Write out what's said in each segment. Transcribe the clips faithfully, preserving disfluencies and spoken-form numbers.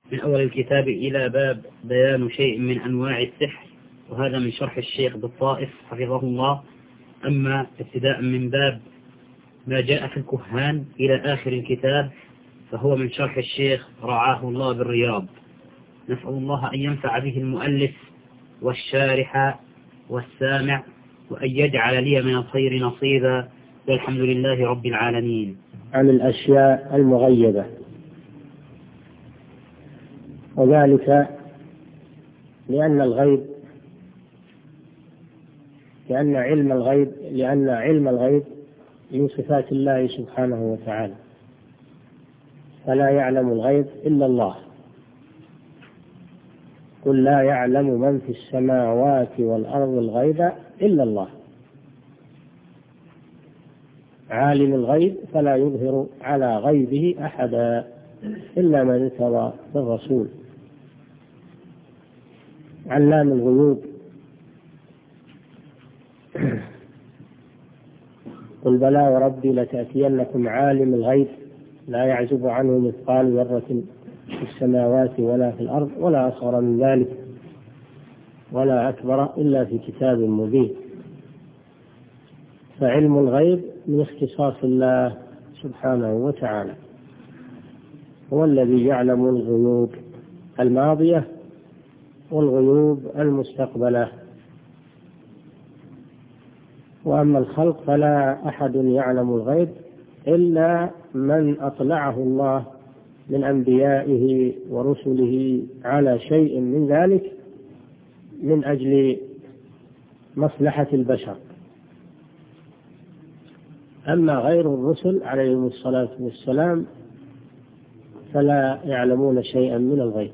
من أول الكتاب إلى باب بيان شيء من أنواع السحر، وهذا من شرح الشيخ بالطائف حفظه الله. أما ابتداء من باب ما جاء في الكهان إلى آخر الكتاب فهو من شرح الشيخ رعاه الله بالرياض. نسأل الله أن ينفع به المؤلف والشارح والسامع، وأن يجعل لي من الخير نصيبا، والحمد لله رب العالمين. عن الأشياء المغيبة، وذلك لأن الغيب لأن علم الغيب لأن علم الغيب من صفات الله سبحانه وتعالى، فلا يعلم الغيب إلا الله. قل لا يعلم من في السماوات والأرض الغيب إلا الله. عالم الغيب فلا يظهر على غيبه أحدا إلا من ارتضى بالرسول. علام الغيوب، قل بلى وربي لتأتينكم عالم الغيب لا يعزب عنه مثقال ذرة في السماوات ولا في الأرض ولا أصغر من ذلك ولا أكبر إلا في كتاب مبين. فعلم الغيب من اختصاص الله سبحانه وتعالى، هو الذي يعلم الغيوب الماضية والغيوب المستقبلة. وأما الخلق فلا أحد يعلم الغيب إلا من أطلعه الله من أنبيائه ورسله على شيء من ذلك من أجل مصلحة البشر. أما غير الرسل عليهم الصلاة والسلام فلا يعلمون شيئا من الغيب.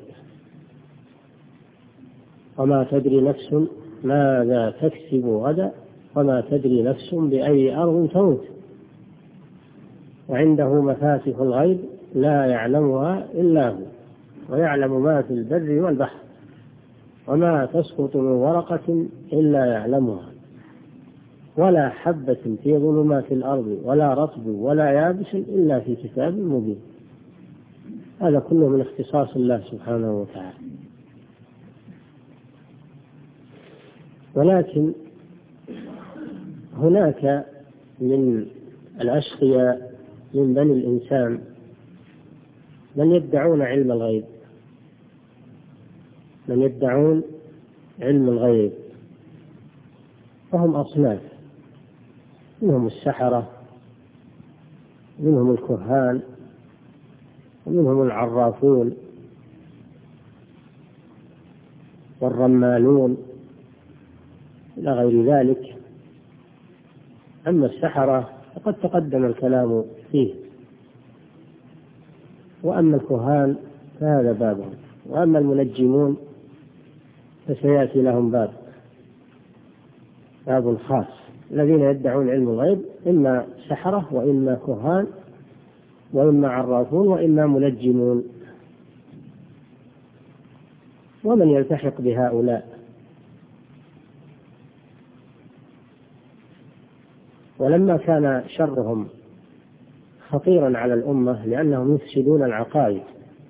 وما تدري نفس ماذا تكسب غدا وما تدري نفس بأي أرض تموت، وعنده مفاتح الغيب لا يعلمها إلا هو، ويعلم ما في البر والبحر، وما تسقط من ورقة إلا يعلمها، ولا حبة في ظلمات الأرض ولا رطب ولا يابس إلا في كتاب مبين. هذا كله من اختصاص الله سبحانه وتعالى. ولكن هناك من الأشقياء من بني الإنسان من يدعون علم الغيب من يدعون علم الغيب وهم أصناف، منهم السحرة، منهم الكهان، ومنهم العرافون والرمالون إلى غير ذلك. أما السحرة فقد تقدم الكلام فيه، وأما الكهان فهذا بابهم، وأما المنجمون فسيأتي لهم باب باب خاص. الذين يدعون علم الغيب إما سحرة وإما كهان وإما عرافون وإما منجمون. ومن يلتحق بهؤلاء؟ ولما كان شرهم خطيرا على الأمة لأنهم يفسدون العقائد،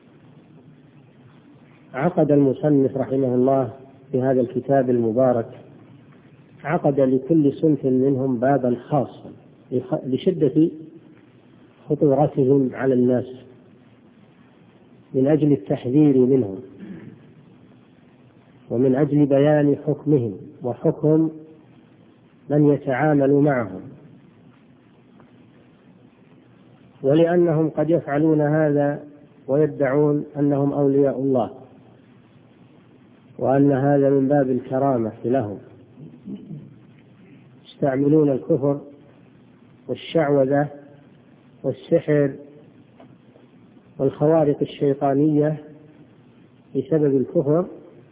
عقد المصنف رحمه الله في هذا الكتاب المبارك عقد لكل صنف منهم بابا خاصا لشدة خطورتهم على الناس من أجل التحذير منهم ومن أجل بيان حكمهم وحكم من يتعامل معهم، ولأنهم قد يفعلون هذا ويدعون أنهم أولياء الله وأن هذا من باب الكرامة لهم، يستعملون الكفر والشعوذة والسحر والخوارق الشيطانية بسبب الكفر،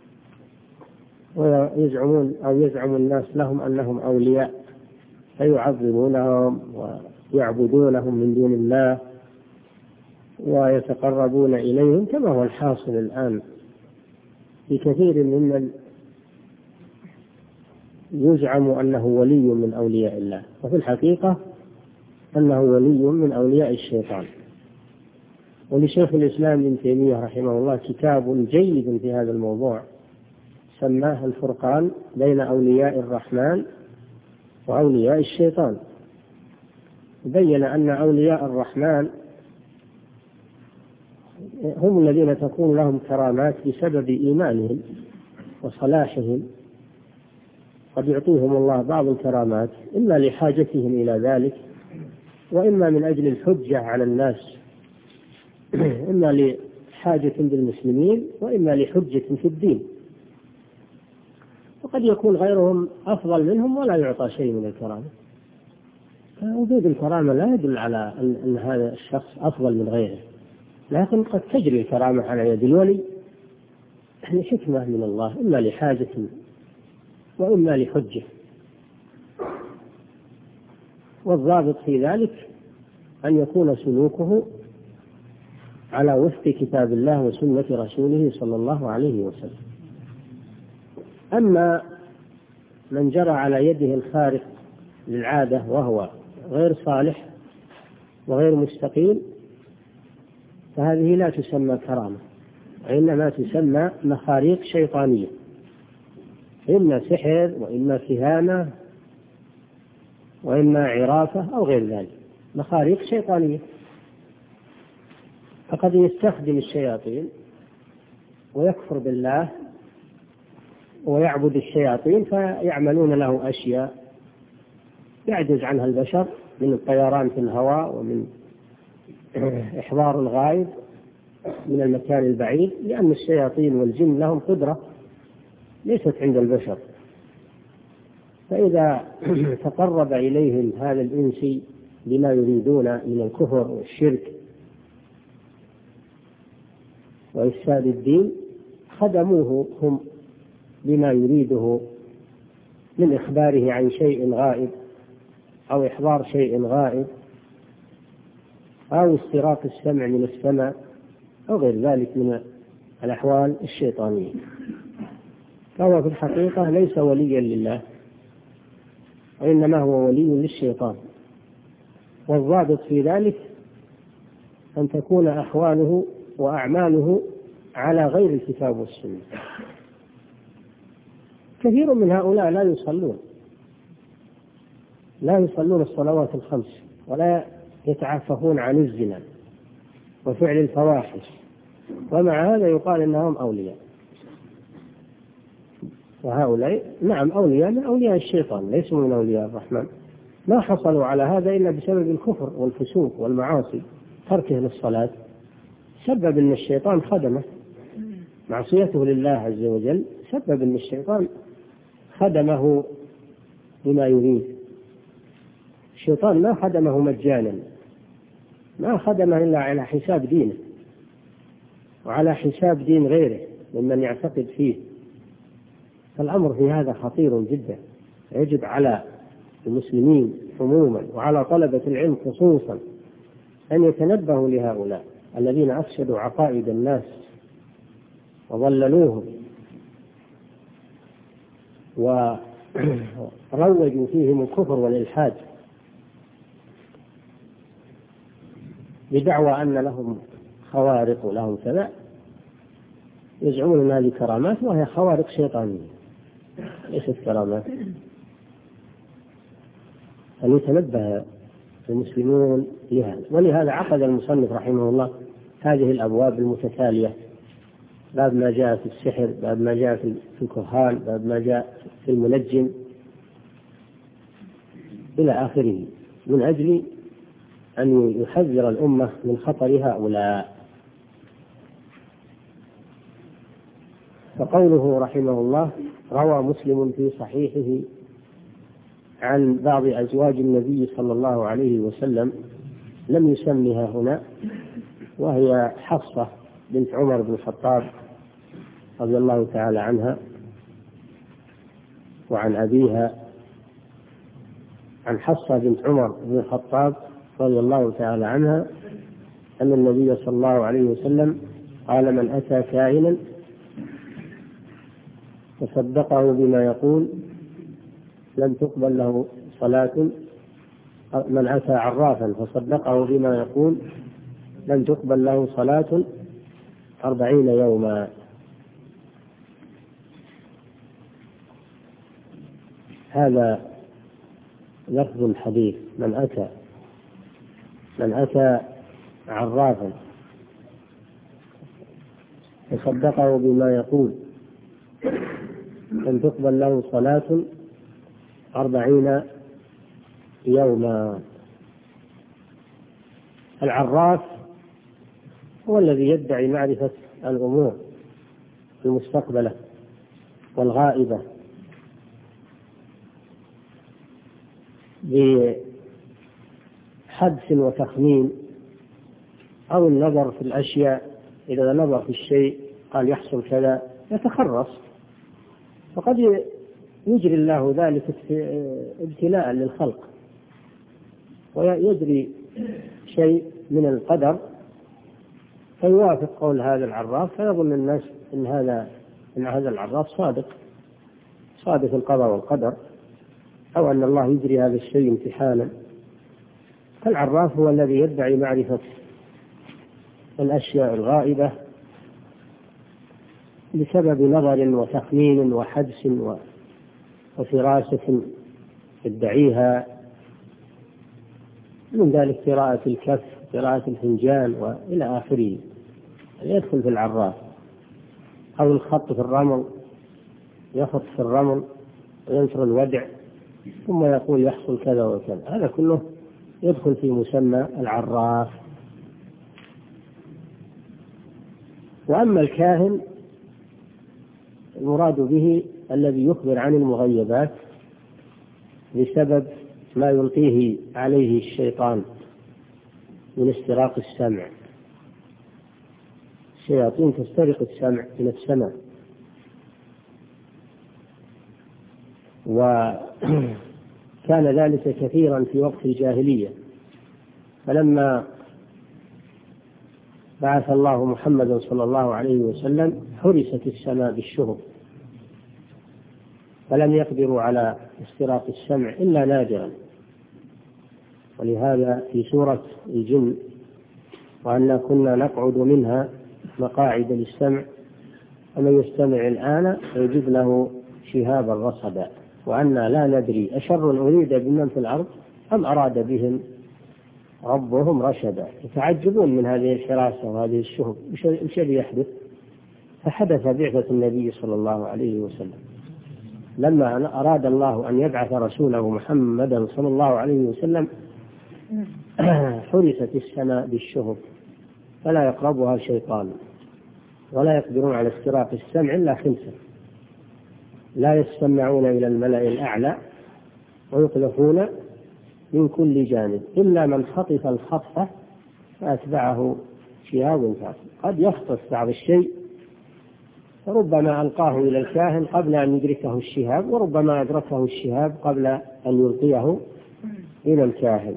ويزعمون أو يزعم الناس لهم أنهم أولياء فيعظمونهم ويعبدونهم من دون الله ويتقربون إليهم، كما هو الحاصل الآن في كثير ممن يزعم أنه ولي من أولياء الله، وفي الحقيقة أنه ولي من أولياء الشيطان. ولشيخ الإسلام ابن تيمية رحمه الله كتاب جيد في هذا الموضوع سماه الفرقان بين أولياء الرحمن وأولياء الشيطان. بين أن أولياء الرحمن هم الذين تكون لهم كرامات بسبب إيمانهم وصلاحهم، قد يعطيهم الله بعض الكرامات إما لحاجتهم إلى ذلك، وإما من أجل الحجة على الناس، إما لحاجة بالمسلمين وإما لحجة في الدين. وقد يكون غيرهم أفضل منهم ولا يعطى شيء من الكرامة. وجود الكرامة لا يدل على أن هذا الشخص أفضل من غيره، لكن قد تجري الكرامة على يد الولي لحكمة من الله، إما لحاجة وإما لحجة. والضابط في ذلك أن يكون سلوكه على وفق كتاب الله وسنة رسوله صلى الله عليه وسلم. أما من جرى على يده الخارق للعادة وهو غير صالح وغير مستقيم فهذه لا تسمى كرامة، وإنما تسمى مخاريق شيطانية، إما سحر وإما كهانة وإما عرافة أو غير ذلك، مخاريق شيطانية. فقد يستخدم الشياطين ويكفر بالله ويعبد الشياطين فيعملون له أشياء يعجز عنها البشر، من الطيران في الهواء ومن إحضار الغائب من المكان البعيد، لأن الشياطين والجن لهم قدرة ليست عند البشر. فإذا تقرب إليهم هذا الإنسي بما يريدون من الكفر والشرك وإفساد الدين خدموه هم بما يريده من إخباره عن شيء غائب أو إحضار شيء غائب أو استراق السمع من السماء أو غير ذلك من الأحوال الشيطانية. فهو في الحقيقة ليس وليا لله، وإنما هو ولي للشيطان. والضابط في ذلك أن تكون أحواله وأعماله على غير الكتاب والسنة. كثير من هؤلاء لا يصلون لا يصلون الصلوات الخمس، ولا يتعففون عن الزنا وفعل الفواحش، ومع هذا يقال إنهم أولياء. وهؤلاء نعم أولياء من أولياء الشيطان، ليسوا من أولياء الرحمن. ما حصلوا على هذا إلا بسبب الكفر والفسوق والمعاصي. تركه للصلاة سبب أن الشيطان خدمه، معصيته لله عز وجل سبب أن الشيطان خدمه بما يريد. الشيطان ما خدمه مجانا، ما خدمه إلا على حساب دينه وعلى حساب دين غيره ممن يعتقد فيه. فالأمر في هذا خطير جدا، يجب على المسلمين عموما وعلى طلبة العلم خصوصا أن يتنبهوا لهؤلاء الذين أفسدوا عقائد الناس وضللوهم وروجوا فيهم الكفر والإلحاد بدعوى أن لهم خوارق ولهم كذا، يزعمون أن هذه كرامات وهي خوارق شيطانية ليست كرامات. أن يتنبه المسلمون لهذا. ولهذا عقد المصنف رحمه الله هذه الأبواب المتتالية: باب ما جاء في السحر، باب ما جاء في الكهان، باب ما جاء في المنجم، إلى آخره، من أجل أن يحذر الأمة من خطر هؤلاء. فقوله رحمه الله: روى مسلم في صحيحه عن بعض أزواج النبي صلى الله عليه وسلم، لم يسمها هنا، وهي حفصة بنت عمر بن الخطاب رضي الله تعالى عنها، وعن أبيها عن حفصة بنت عمر بن الخطاب رضي الله تعالى عنها أن النبي صلى الله عليه وسلم قال: من أتى كاهنا وصدقه بما يقول لم تقبل له صلاة، من أتى عرافا فصدقه بما يقول لم تقبل له صلاة أربعين يوما. هذا لفظ الحديث: من أتى من أتى عرافا فصدقه بما يقول لم تقبل له صلاة أربعين يوما. العراف هو الذي يدعي معرفة الأمور المستقبلة والغائبة بحدس وتخمين أو النظر في الأشياء. إذا نظر في الشيء قال يحصل كذا يتخرص، فقد يجري الله ذلك ابتلاء للخلق، ويجري شيء من القدر فيوافق قول هذا العراف، فيظن الناس إن هذا إن هذا العراف صادق صادق القضاء والقدر، أو أن الله يجري هذا الشيء امتحانا. فالعراف هو الذي يدعي معرفة الأشياء الغائبة بسبب نظر وتخمين وحدس وفراسة يدعيها، من ذلك قراءة الكف، قراءة الفنجان وإلى آخره، يدخل في العراف. أو الخط في الرمل، يخط في الرمل وينشر الودع ثم يقول يحصل كذا وكذا، هذا كله يدخل في مسمى العراف. وأما الكاهن المراد به الذي يخبر عن المغيبات بسبب ما يلقيه عليه الشيطان من استراق السمع. الشياطين تسترق السمع من السماء، وكان ذلك كثيرا في وقت الجاهلية، فلما بعث الله محمدا صلى الله عليه وسلم حرست السماء بالشهب، فلم يقدروا على استراق السمع إلا نادرا. ولهذا في سورة الجن: وأنا كنا نقعد منها مقاعد للسمع فمن يستمع الآن يجد له شهابا رصدا وأنا لا ندري أشر أريد بمن في الأرض أم أراد بهم ربهم رشدا. يتعجبون من هذه الحراسة وهذه الشهب، إيش اللي يحدث؟ فحدث بعثة النبي صلى الله عليه وسلم. لما أراد الله أن يبعث رسوله محمدا صلى الله عليه وسلم حرست السماء بالشهب فلا يقربها شيطان، ولا يقدرون على استراق السمع إلا خمسة: لا يستمعون إلى الملأ الأعلى، ويقذفون من كل جانب، إلا من خطف الخطفة فأتبعه شهاب ثاقب. قد يخطف بعض الشيء فربما ألقاه إلى الكاهن قبل أن يدركه الشهاب، وربما أدركه الشهاب قبل أن يلقيه إلى الكاهن.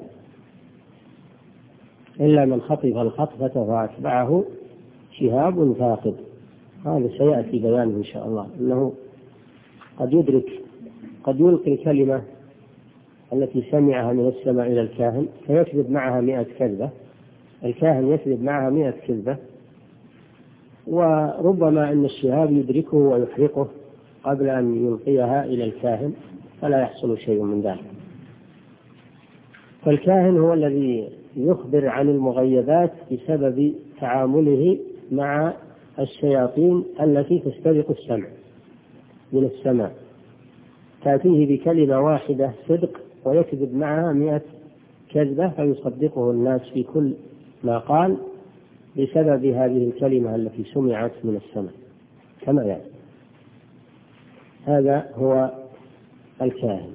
إلا من خطف الخطفة فأتبعه شهاب ثاقب. هذا سيأتي بيانه إن شاء الله، أنه قد يدرك قد يلقي الكلمة التي سمعها من السماء إلى الكاهن فيكذب معها مئة كذبة، الكاهن يكذب معها مئة كذبة، وربما أن الشهاب يدركه ويحرقه قبل أن يلقيها إلى الكاهن فلا يحصل شيء من ذلك. فالكاهن هو الذي يخبر عن المغيبات بسبب تعامله مع الشياطين التي تسترق السمع من السماء، تأتيه بكلمة واحدة صدق ويكذب معها مئة كذبة فيصدقه الناس في كل ما قال بسبب هذه الكلمة التي سمعت من السماء كما يعني. هذا هو الكاهن.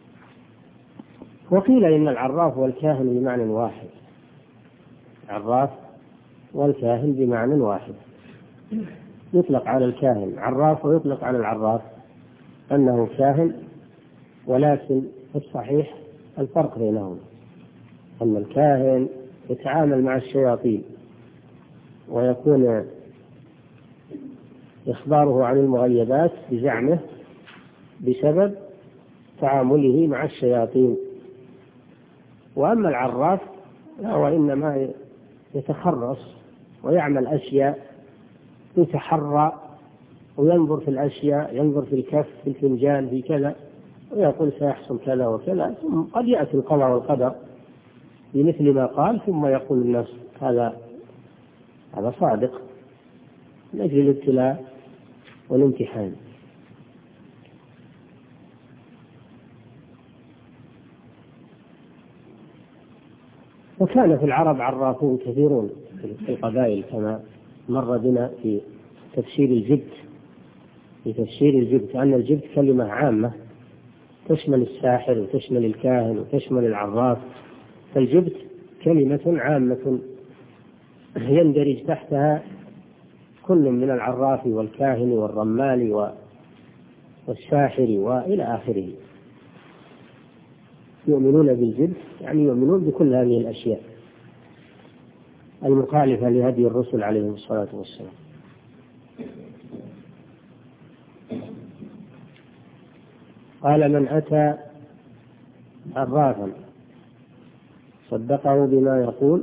وقيل إن العراف والكاهن بمعنى واحد، عراف والكاهن بمعنى واحد، يطلق على الكاهن عراف ويطلق على العراف أنه كاهن، ولكن الصحيح الفرق بينهم، أن الكاهن يتعامل مع الشياطين ويكون إخباره عن المغيبات بزعمه بسبب تعامله مع الشياطين. وأما العراف فهو إنما يتخرص ويعمل أشياء، يتحرى وينظر في الأشياء، ينظر في الكف، في الفنجان، في كذا، ويقول سيحصل كذا وكذا، ثم قد يأتي القضاء والقدر بمثل ما قال، ثم يقول الناس هذا هذا صادق من أجل الابتلاء والامتحان. وكان في العرب عرافون كثيرون في القبائل كما مر بنا في تفسير الجبت، في تفسير الجبت أن الجبت كلمة عامة تشمل الساحر وتشمل الكاهن وتشمل العراف، فالجبت كلمة عامة يندرج تحتها كل من العراف والكاهن والرمال والساحر وإلى آخره. يؤمنون بالجبت يعني يؤمنون بكل هذه الأشياء المخالفة لهدي الرسل عليهم الصلاة والسلام. قال من أتى عرافا صدقه بما يقول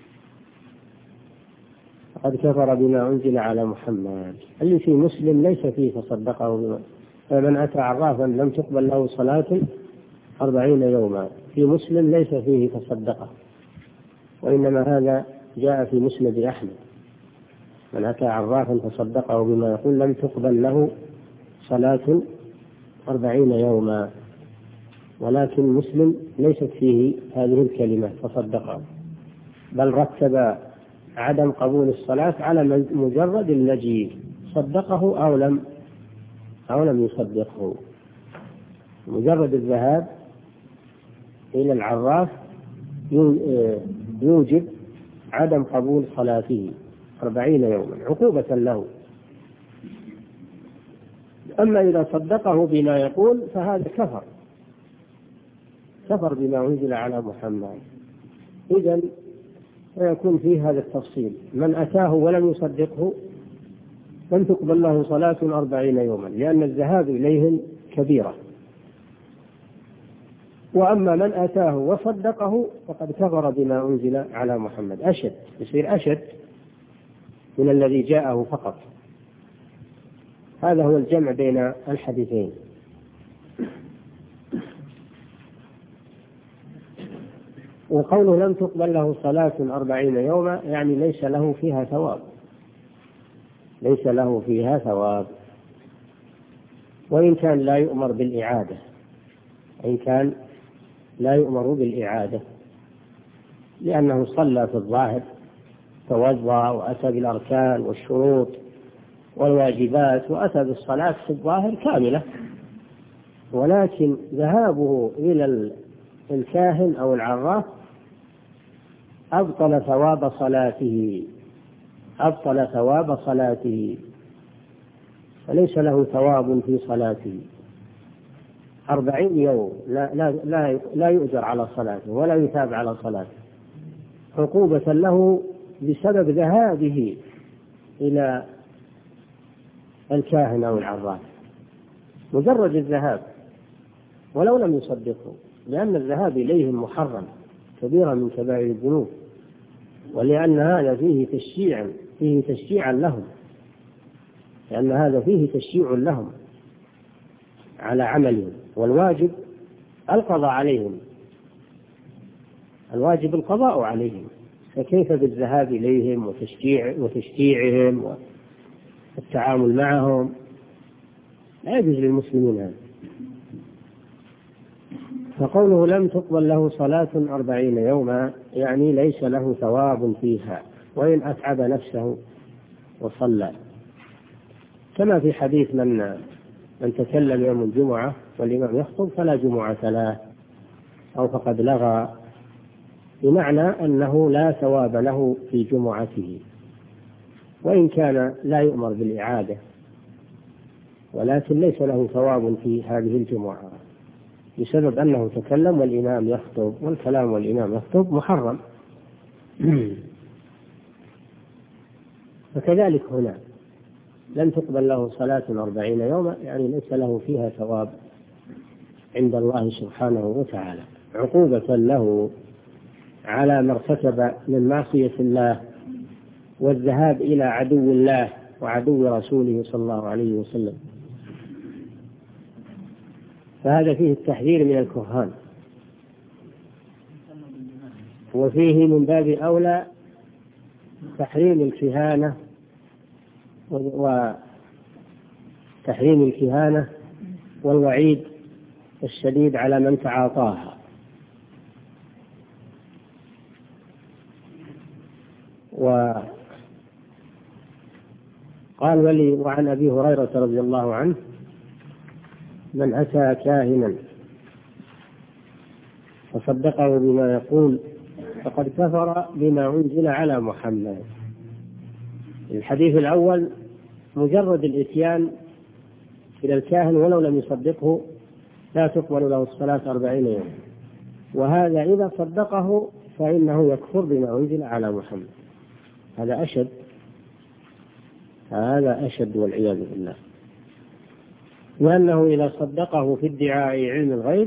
فقد كفر بما أنزل على محمد. اللي في مسلم ليس فيه فصدقه بما، فمن أتى عرافا لم تقبل له صلاة أربعين يوما، في مسلم ليس فيه فصدقه، وإنما هذا جاء في مسند أحمد من أتى عرافا فصدقه بما يقول لم تقبل له صلاة أربعين يوما، ولكن مسلم ليست فيه هذه الكلمة فصدقه، بل رتب عدم قبول الصلاة على مجرد اللجيء، صدقه أو لم أو لم يصدقه. مجرد الذهاب إلى العراف يوجب عدم قبول صلاته أربعين يوما عقوبة له. أما إذا صدقه بما يقول فهذا كفر كفر بما أنزل على محمد. إذن ويكون فيه هذا التفصيل، من أتاه ولم يصدقه لم تقبل له صلاة أربعين يوما، لأن الذهاب إليهم كبيرة. وأما من أتاه وصدقه فقد كفر بما أنزل على محمد، أشد، يصير أشد من الذي جاءه فقط. هذا هو الجمع بين الحديثين. وقوله لم تقبل له صلاة أربعين يوما يعني ليس له فيها ثواب، ليس له فيها ثواب، وإن كان لا يؤمر بالإعادة، إن كان لا يؤمر بالإعادة لأنه صلى في الظاهر، توضأ وأتى بالأركان والشروط والواجبات وأتى بالصلاة في الظاهر كاملة، ولكن ذهابه إلى الكاهن أو العراف أبطل ثواب صلاته، أبطل ثواب صلاته، فليس له ثواب في صلاته. أربعين يوم لا, لا, لا, لا يؤجر على صلاته ولا يثاب على صلاته، عقوبة له بسبب ذهابه إلى الكاهن أو العراف، مجرد الذهاب ولو لم يصدقه، لأن الذهاب إليهم محرم كبيرة من كبائر الذنوب، ولأن هذا فيه تشجيع فيه تشجيعا لهم، لأن هذا فيه تشجيع لهم على عملهم، والواجب القضاء عليهم، الواجب القضاء عليهم، فكيف بالذهاب إليهم وتشجيع وتشجيعهم والتعامل معهم؟ لا يجوز للمسلمين هذا. فقوله لم تقبل له صلاة أربعين يوما يعني ليس له ثواب فيها وإن أتعب نفسه وصلى، كما في حديث من من تكلم يوم الجمعة والإمام يخطب فلا جمعة له أو فقد لغى، بمعنى أنه لا ثواب له في جمعته، وإن كان لا يؤمر بالإعادة، ولكن ليس له ثواب في هذه الجمعة بسبب أنه تكلم والإمام يخطب، والكلام والإمام يخطب محرم. فكذلك هنا لم تقبل له صلاة أربعين يوما يعني ليس له فيها ثواب عند الله سبحانه وتعالى، عقوبة له على ما ارتكب من معصية الله والذهاب إلى عدو الله وعدو رسوله صلى الله عليه وسلم. فهذا فيه التحذير من الكهان، وفيه من باب أولى تحريم الكهانة وتحريم الكهانة والوعيد الشديد على من تعاطاها. وقال ولي وعن أبي هريرة رضي الله عنه: من أتى كاهنا فصدقه بما يقول فقد كفر بما أنزل على محمد. الحديث الأول مجرد الإتيان إلى الكاهن ولو لم يصدقه لا تقبل له الصلاة أربعين يوم، وهذا إذا صدقه فإنه يكفر بما أنزل على محمد. هذا أشد هذا أشد والعياذ بالله، لأنه إذا صدقه في ادعاء علم الغيب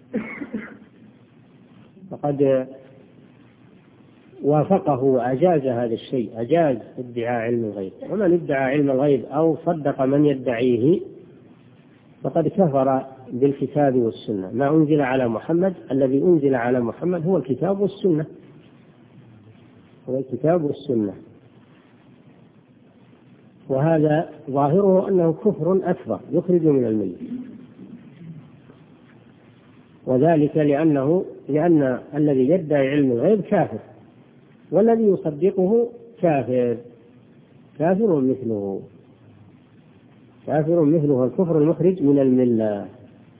فقد وافقه وأجاز هذا الشيء، أجاز ادعاء علم الغيب. ومن ادعى علم الغيب أو صدق من يدعيه فقد كفر بالكتاب والسنة. ما أنزل على محمد، الذي أنزل على محمد هو الكتاب والسنة، هو الكتاب والسنة، وهذا ظاهره أنه كفر أكبر يخرج من الملة، وذلك لأنه لأن الذي يدعي علم الغيب كافر، والذي يصدقه كافر كافر مثله كافر مثله الكفر المخرج من الملة.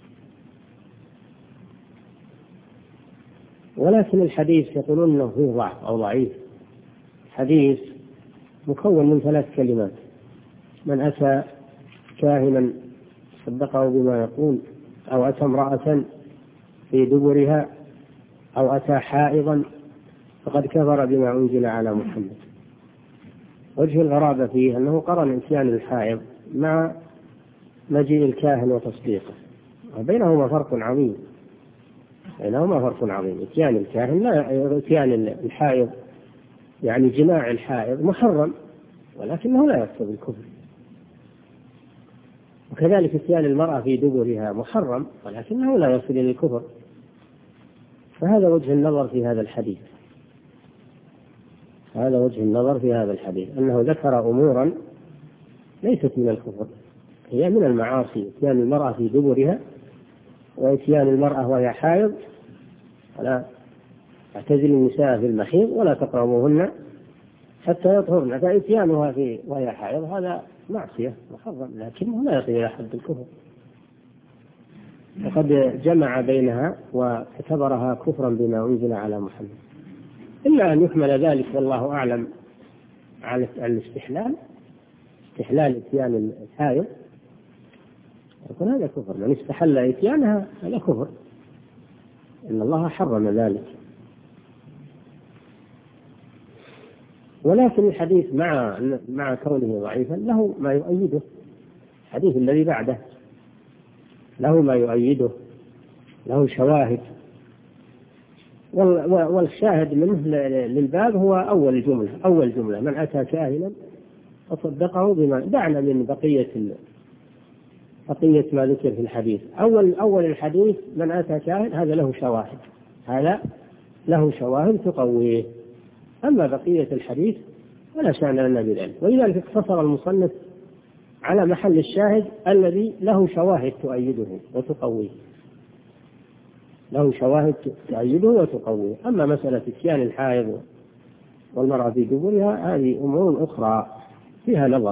ولكن الحديث يقولون أنه فيه ضعف أو ضعيف. حديث مكون من ثلاث كلمات: من أتى كاهنا صدقه بما يقول، أو أتى امرأة في دبرها، أو أتى حائضا فقد كفر بما أنزل على محمد. وجه الغرابة فيه أنه قرن إتيان الحائض مع مجيء الكاهن وتصديقه، وبينهما فرق عظيم بينهما فرق عظيم إتيان الكاهن لا إتيان الحائض يعني جماع الحائض محرم، ولكنه لا يقتضي الكفر. وكذلك إتيان المرأة في دبرها محرم، ولكنه لا يصل إلى الكفر. فهذا وجه النظر في هذا الحديث هذا وجه النظر في هذا الحديث أنه ذكر أمورا ليست من الكفر، هي من المعاصي: إتيان المرأة في دبرها، وإتيان المرأة وهي حائض، ولا اعتزل النساء في المحيض ولا تقربوهن حتى يطهرن. فإتيانها في وهي حائض هذا معصية محرم، لكنه لا يصل إلى حد الكفر، وقد جمع بينها واعتبرها كفرا بما أنزل على محمد. إلا أن يكمل ذلك والله أعلم على الاستحلال، استحلال إتيان الحائض يكون هذا كفر. من استحل إتيانها هذا كفر، إن الله حرم ذلك. ولكن الحديث مع مع كونه ضعيفا له ما يؤيده. الحديث الذي بعده له ما يؤيده، له شواهد، والشاهد منه للباب هو أول جملة أول جملة من أتى كاهنا فصدقه بما دعنا من بقية بقية ما ذكر في الحديث. أول أول الحديث من أتى كاهن هذا له شواهد هذا له شواهد تقويه. أما بقية الحديث ولا شأن لنا بذلك، ولذلك اقتصر المصنف على محل الشاهد الذي له شواهد تؤيده وتقويه له شواهد تؤيده وتقويه. أما مسألة إتيان الحائض والمرأة في دبرها هذه أمور أخرى فيها نظر.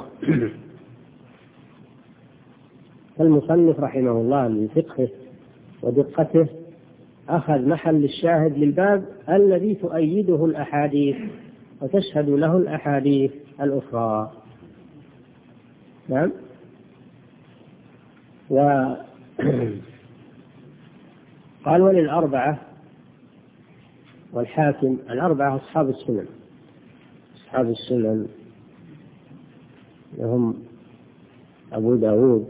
فالمصنف رحمه الله من فقهه ودقته أخذ محل الشاهد للباب الذي تؤيده الأحاديث وتشهد له الأحاديث الأخرى. نعم. وقال وللأربعة والحاكم، الأربعة أصحاب السنن أصحاب السنن هم أبو داود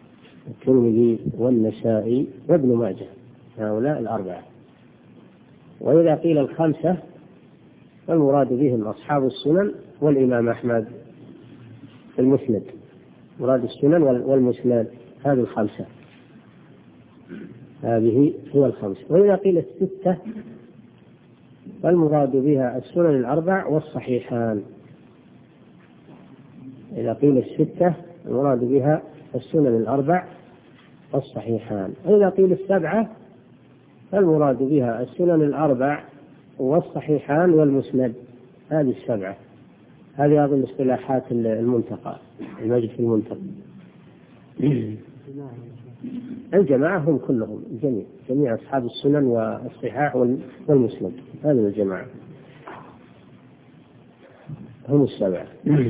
والترمذي والنسائي وابن ماجه، هؤلاء الأربعة. وإذا قيل الخمسة فالمراد بهم أصحاب السنن والإمام أحمد في المسند، مراد السنن والمسند هذه الخمسة، هذه هي الخمسة. وإذا قيل الستة فالمراد بها السنن الأربع والصحيحان. إذا قيل الستة المراد بها السنن الأربع والصحيحان. وإذا قيل السبعة فالمراد بها السنن الأربع والصحيحان والمسند، هذه السبعة. هذه أظن اصطلاحات المنتقى، المجد في المنتقى. الجماعة هم كلهم جميع جميع أصحاب السنن والصحاح والمسند، هذه الجماعة هم السبعة.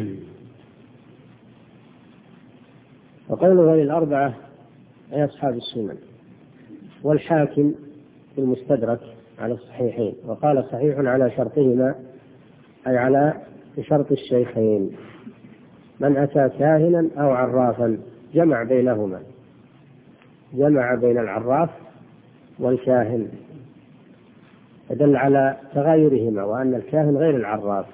وقوله للأربعة أي أصحاب السنن. والحاكم في المستدرك على الصحيحين وقال صحيح على شرطهما، أي على شرط الشيخين. من أتى كاهنا أو عرافا جمع بينهما، جمع بين العراف والكاهن، فدل على تغايرهما وأن الكاهن غير العراف،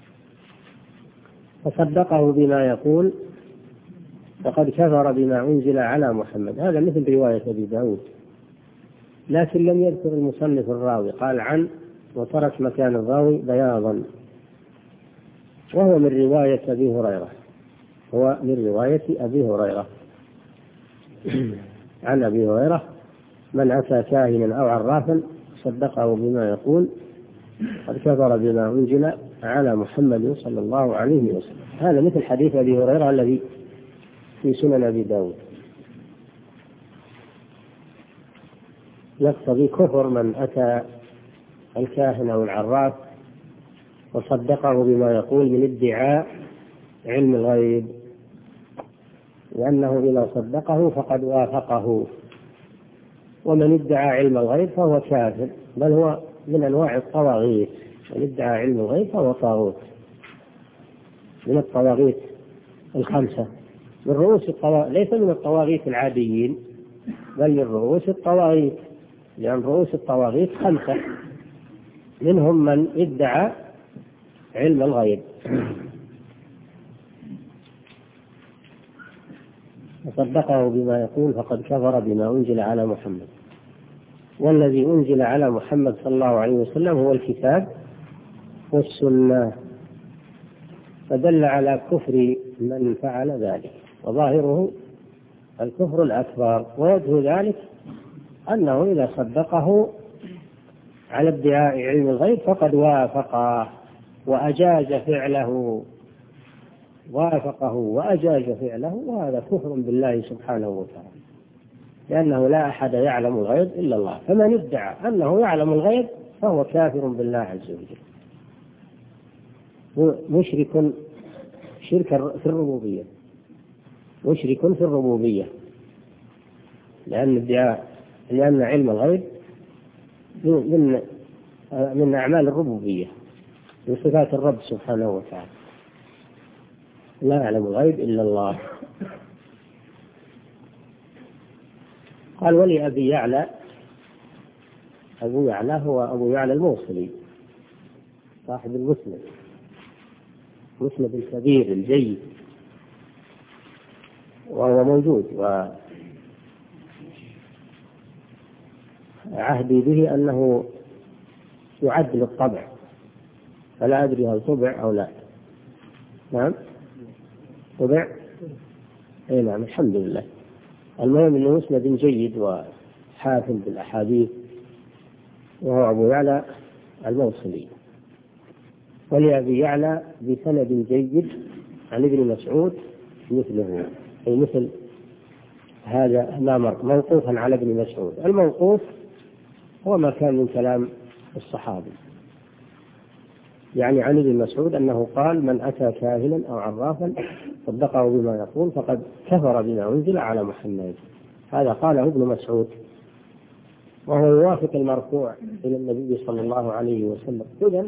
فصدقه بما يقول فقد كفر بما أنزل على محمد. هذا مثل رواية أبي داود، لكن لم يذكر المصنف الراوي، قال عن وترك مكان الراوي بياضا، وهو من رواية أبي هريرة، هو من رواية أبي هريرة عن أبي هريرة: من أتى كاهنا أو عرافا صدقه بما يقول قد كفر بما أنزل على محمد صلى الله عليه وسلم. هذا مثل حديث أبي هريرة الذي في سنن أبي داود، يقتضي كفر من أتى الكاهن أو العراف وصدقه بما يقول من ادعاء علم الغيب، لأنه إذا صدقه فقد وافقه، ومن ادعى علم الغيب فهو كافر، بل هو من أنواع الطواغيت. من ادعى علم الغيب فهو طاغوت من الطواغيت الخمسة، من رؤوس الطواغيت، ليس من الطواغيت العاديين بل من رؤوس الطواغيت، لأن رؤوس الطواغيت خمسة، منهم من ادعى علم الغيب. وصدقه بما يقول فقد كفر بما أنزل على محمد. والذي أنزل على محمد صلى الله عليه وسلم هو الكتاب والسنة، فدل على كفر من فعل ذلك، وظاهره الكفر الأكبر. ووجه ذلك أنه إذا صدقه على ادعاء علم الغيب فقد وافقه وأجاز فعله، وافقه وأجاز فعله، وهذا كفر بالله سبحانه وتعالى، لأنه لا أحد يعلم الغيب إلا الله، فمن ادعى أنه يعلم الغيب فهو كافر بالله عز وجل، مشرك شرك في الربوبية، مشرك في الربوبية، لأن ادعاء لأن علم الغيب من من أعمال الربوبية، من صفات الرب سبحانه وتعالى، لا يعلم الغيب إلا الله. قال ولأبي يعلى، أبو يعلى هو أبو يعلى الموصلي صاحب المسند، مسند الكبير الجيد، وهو موجود، وعهدي به أنه يعد للطبع، فلا أدري هل طبع أو لا. نعم طبع، أي نعم الحمد لله. المهم أنه مسند جيد وحافل بالأحاديث، وهو أبو يعلى الموصلي. ولأبي يعلى بسند جيد عن ابن مسعود مثله، أي مثل هذا ما مر موقوفا على ابن مسعود. الموقوف هو ما كان من كلام الصحابي، يعني عن ابن مسعود أنه قال: من أتى كاهنا أو عرافا صدقه بما يقول فقد كفر بما أنزل على محمد. هذا قاله ابن مسعود، وهو يوافق المرفوع إلى النبي صلى الله عليه وسلم. إذن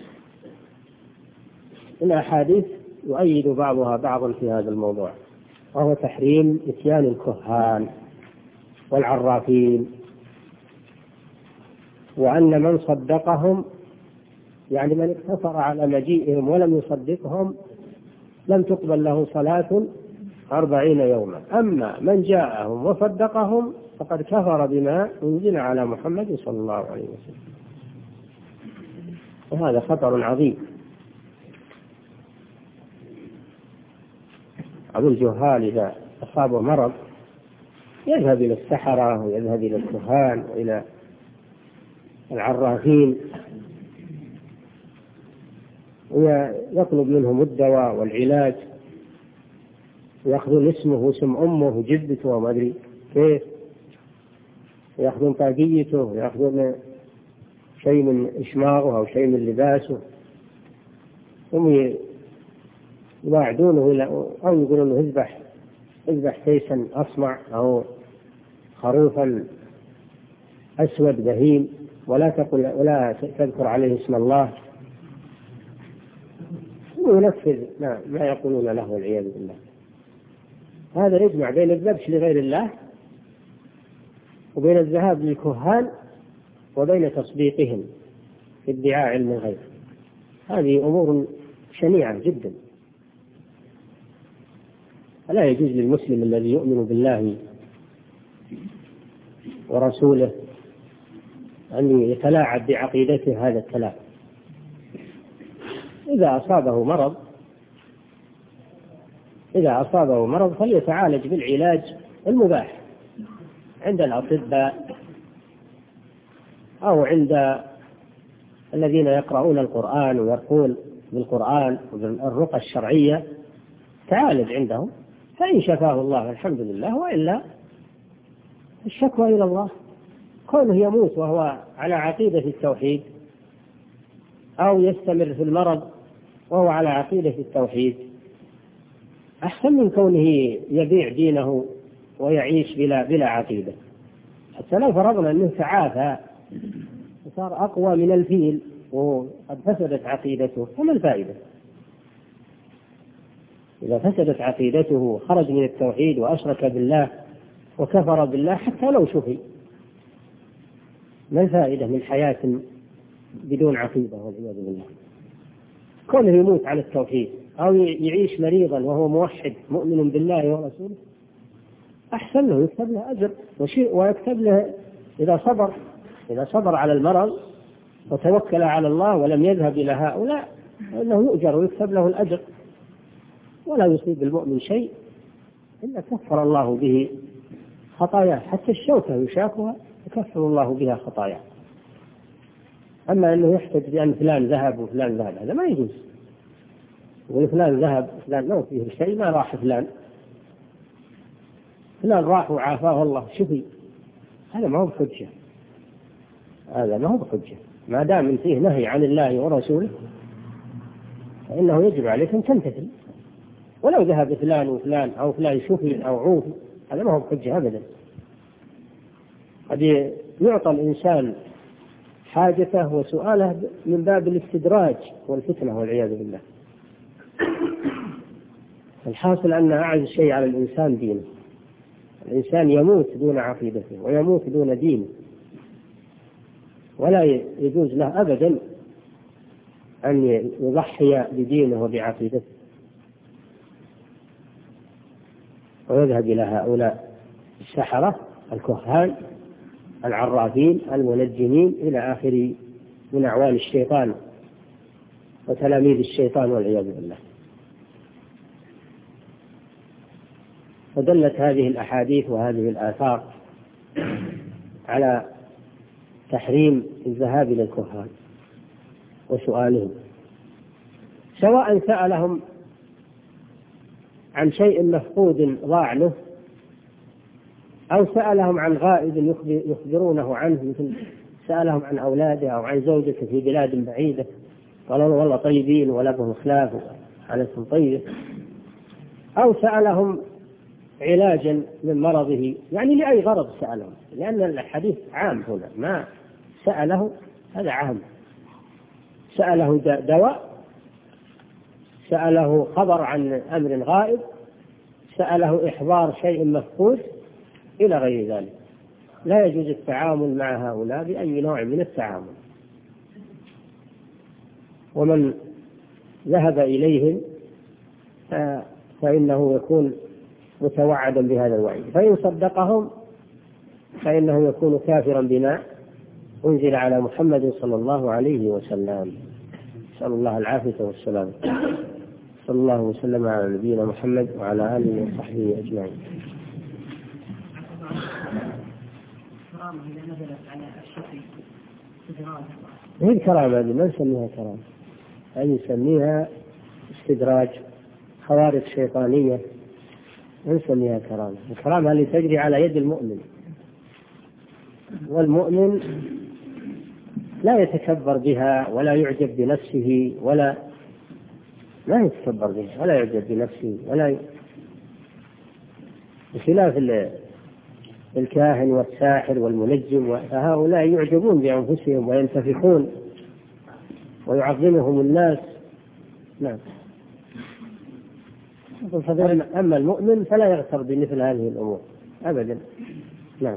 الأحاديث يؤيد بعضها بعضا في هذا الموضوع، وهو تحريم إتيان الكهان والعرافين وأن من صدقهم يعني من اقتصر على مجيئهم ولم يصدقهم لم تقبل له صلاة أربعين يوما. أما من جاءهم وصدقهم فقد كفر بما أنزل على محمد صلى الله عليه وسلم، وهذا خطر عظيم. أبو الجهال إذا أصابه مرض يذهب إلى السحرة ويذهب إلى الكهان وإلى العرافين ويطلب منهم الدواء والعلاج، ويأخذون اسمه واسم أمه وجدته وما أدري كيف، ويأخذون طاقيته ويأخذون شيء من إشماغه أو شيء من لباسه، ثم يواعدونه أو يقولون له اذبح اذبح تيسا أصمع أو خروفا أسود بهيم ولا تقل ولا تذكر عليه اسم الله، وينفذ ما يقولون له والعياذ بالله. هذا يجمع بين الذبح لغير الله وبين الذهاب للكهان وبين تصديقهم في ادعاء علم الغيب. هذه أمور شنيعة جدا، فلا يجوز للمسلم الذي يؤمن بالله ورسوله أن يتلاعب بعقيدته هذا التلاعب. إذا أصابه مرض إذا أصابه مرض فليتعالج بالعلاج المباح عند الأطباء أو عند الذين يقرؤون القرآن ويرقون بالقرآن والرقى الشرعية، تعالج عندهم، فإن شفاه الله الحمد لله، وإلا الشكوى إلى الله. كونه يموت وهو على عقيدة التوحيد أو يستمر في المرض وهو على عقيدة التوحيد أحسن من كونه يبيع دينه ويعيش بلا, بلا عقيدة. حتى لو فرضنا أنه تعافى وصار أقوى من الفيل وقد فسدت عقيدته، فما الفائدة؟ إذا فسدت عقيدته خرج من التوحيد وأشرك بالله وكفر بالله حتى لو شفي، ما الفائدة من حياة بدون عقيدة والعياذ بالله؟ كونه يموت على التوحيد أو يعيش مريضا وهو موحد مؤمن بالله ورسوله أحسن له، يكتب له أجر ويكتب له إذا صبر إذا صبر على المرض وتوكل على الله ولم يذهب إلى هؤلاء فإنه يؤجر ويكتب له الأجر، ولا يصيب المؤمن شيء إلا كفر الله به خطاياه، حتى الشوكة يشاكها يكفر الله بها خطاياه. أما أنه يحتج بأن فلان ذهب وفلان ذهب هذا ما يجوز، وفلان ذهب فلان ما فيه شيء، ما راح فلان فلان راح وعافاه الله شفي، هذا ما هو بحجة، هذا ما هو بحجة. ما دام فيه نهي عن الله ورسوله فإنه يجب عليك أن تمتثل، ولو ذهب فلان وفلان أو فلان شفي أو عوفي هذا ما هو بحجة أبدا. قد يعطى الإنسان حاجته وسؤاله من باب الاستدراج والفتنة والعياذ بالله. الحاصل أن أعز شيء على الإنسان دينه. الإنسان يموت دون عقيدته ويموت دون دينه، ولا يجوز له أبدا أن يضحي بدينه وبعقيدته ويذهب إلى هؤلاء السحرة الكهان العرافين المنجمين إلى آخر من أعوان الشيطان وتلاميذ الشيطان والعياذ بالله. فدلت هذه الأحاديث وهذه الآثار على تحريم الذهاب إلى الكهان وسؤالهم، سواء سألهم عن شيء مفقود ضاع له أو سألهم عن غائب يخبرونه عنه، مثل سألهم عن أولاده أو عن زوجته في بلاد بعيدة قالوا والله طيبين ولا بهم خلاف حالتهم طيبة، أو سألهم علاجا من مرضه، يعني لأي غرض سألهم، لأن الحديث عام هنا، ما سأله هذا عام، سأله دواء، سأله خبر عن أمر غائب، سأله إحضار شيء مفقود إلى غير ذلك. لا يجوز التعامل مع هؤلاء بأي نوع من التعامل. ومن ذهب إليهم فإنه يكون متوعدا بهذا الوعيد، فإن صدقهم فإنه يكون كافرا بما أنزل على محمد صلى الله عليه وسلم. نسأل الله العافية والسلام. صلى الله وسلم على نبينا محمد وعلى آله وصحبه أجمعين. هي الكرامة هذه ما نسميها كرامة، هذه نسميها استدراج، خوارق شيطانية، ما نسميها كرامة. الكرامة اللي تجري على يد المؤمن، والمؤمن لا يتكبر بها ولا يعجب بنفسه، ولا لا يتكبر بها ولا يعجب بنفسه ولا ي... بخلاف الكاهن والساحر والمنجم، فهؤلاء يعجبون بأنفسهم وينتفخون ويعظمهم الناس. نعم. أما المؤمن فلا يغتر بمثل هذه الأمور أبدا. نعم.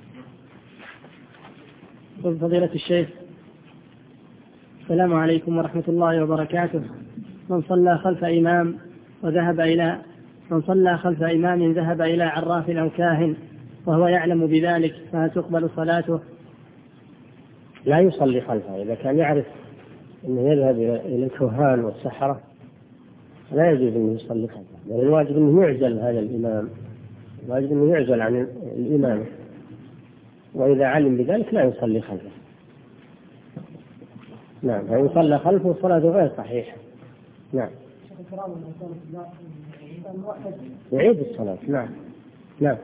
فضيلة الشيخ، السلام عليكم ورحمة الله وبركاته. من صلى خلف إمام وذهب إلى من صلى خلف إمام ذهب إلى عراف أو كاهن وهو يعلم بذلك، فهل تقبل صلاته؟ لا يصلي خلفه. إذا كان يعرف أنه يذهب إلى الكهان والسحرة لا يجوز أن يصلي خلفه، لأن الواجب أنه يعزل هذا الإمام، الواجب أنه يعزل عن الإمام، وإذا علم بذلك لا يصلي خلفه. نعم. فإن صلى خلفه صلاته غير صحيحة. نعم. يعيد الصلاة. نعم. نعم.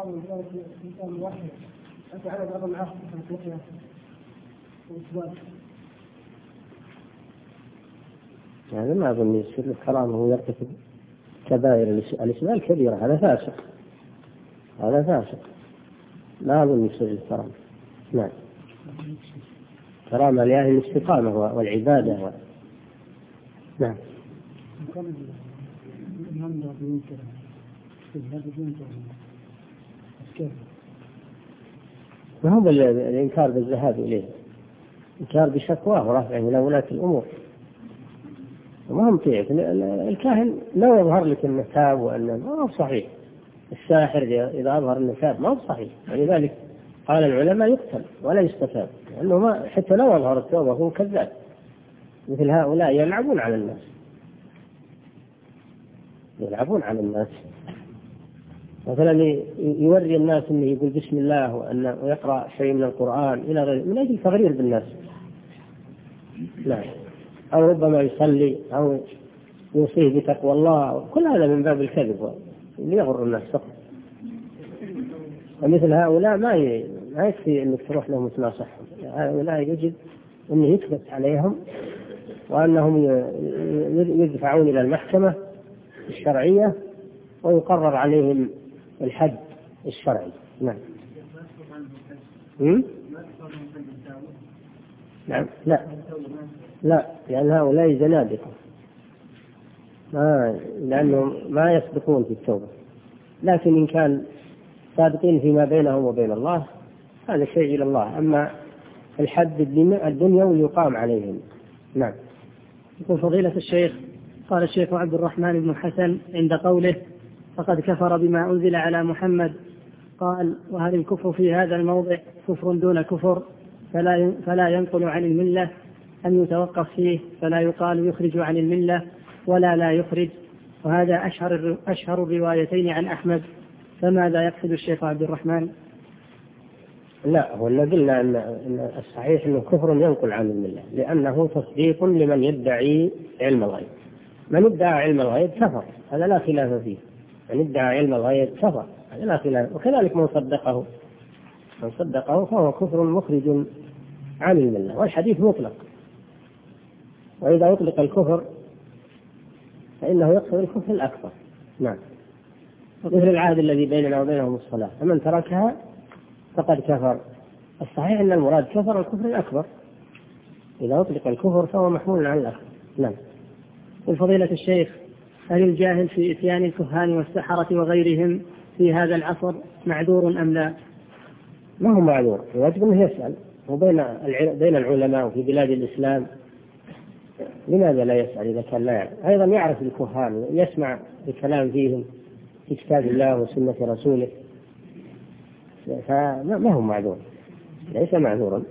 يعني ما أظن يصير الكرامة هو يرتكب كبائر الإسلام الكبيرة، هذا فاسق، هذا فاسق، لا أظن يصير الكرامة. نعم. كرامة لأهل الاستقامة والعبادة و... نعم. وهم الإنكار بالذهاب إليه، إنكار بشكواه ورفعه إلى ولاة الأمور، وما هم طيعة. الكاهن لو يظهر لك أنه تاب وأنه ما هو صحيح، الساحر إذا أظهر أنه تاب ما هو صحيح، ولذلك قال العلماء يقتل ولا يستتاب، لأنه ما حتى لو أظهر التوبة هو كذاب. مثل هؤلاء يلعبون على الناس، يلعبون على الناس. مثلا يوري الناس أنه يقول بسم الله وأنه يقرأ شيء من القرآن إلى غيره من أجل تغرير بالناس. لا. أو ربما يصلي أو يوصيه بتقوى الله، كل هذا من باب الكذب ليغر الناس فقط. ومثل هؤلاء ما ما يكفي أنك تروح لهم وتناصحهم، هؤلاء يجب أنه يثبت عليهم وأنهم يدفعون إلى المحكمة الشرعية ويقرر عليهم الحد الشرعي. نعم. نعم. لا لا، لأن هؤلاء زنادقة، ما لأنهم ما يصدقون في التوبة، لكن إن كان صادقين فيما بينهم وبين الله هذا شيء إلى الله. أما الحد الدنيوي يقام عليهم. نعم. يقول فضيلة الشيخ، قال الشيخ عبد الرحمن بن حسن عند قوله فقد كفر بما أنزل على محمد، قال: وهل الكفر في هذا الموضع كفر دون كفر فلا فلا ينقل عن الملة، أم يتوقف فيه فلا يقال يخرج عن الملة ولا لا يخرج؟ وهذا أشهر أشهر الروايتين عن أحمد، فماذا يقصد الشيخ عبد الرحمن؟ لا، هو اللي قلنا أن الصحيح أنه كفر ينقل عن الملة، لأنه تصديق لمن يدعي علم الغيب. من ادعى علم الغيب كفر، هذا لا خلاف فيه. من ادعى علم الغيب كفر، هذا لا خلاف. وكذلك من صدقه من صدقه فهو كفر مخرج عن الملة، والحديث مطلق، وإذا أطلق الكفر فإنه يقصد الكفر الأكبر. نعم. مثل العهد الذي بيننا وبينهم الصلاة، فمن تركها فقد كفر. الصحيح أن المراد كفر الكفر الأكبر، إذا أطلق الكفر فهو محمول على الأكبر. نعم. وفضيلة الشيخ، هل الجاهل في إتيان الكهان والسحرة وغيرهم في هذا العصر معذور أم لا؟ ما هو معذور، يجب أنه يسأل. وبين بين العلماء وفي بلاد الإسلام لماذا لا يسأل إذا كان لا يعرف؟ أيضا يعرف الكهان، يسمع الكلام فيهم في كتاب الله وسنة رسوله، فما هو معذور، ليس معذورا.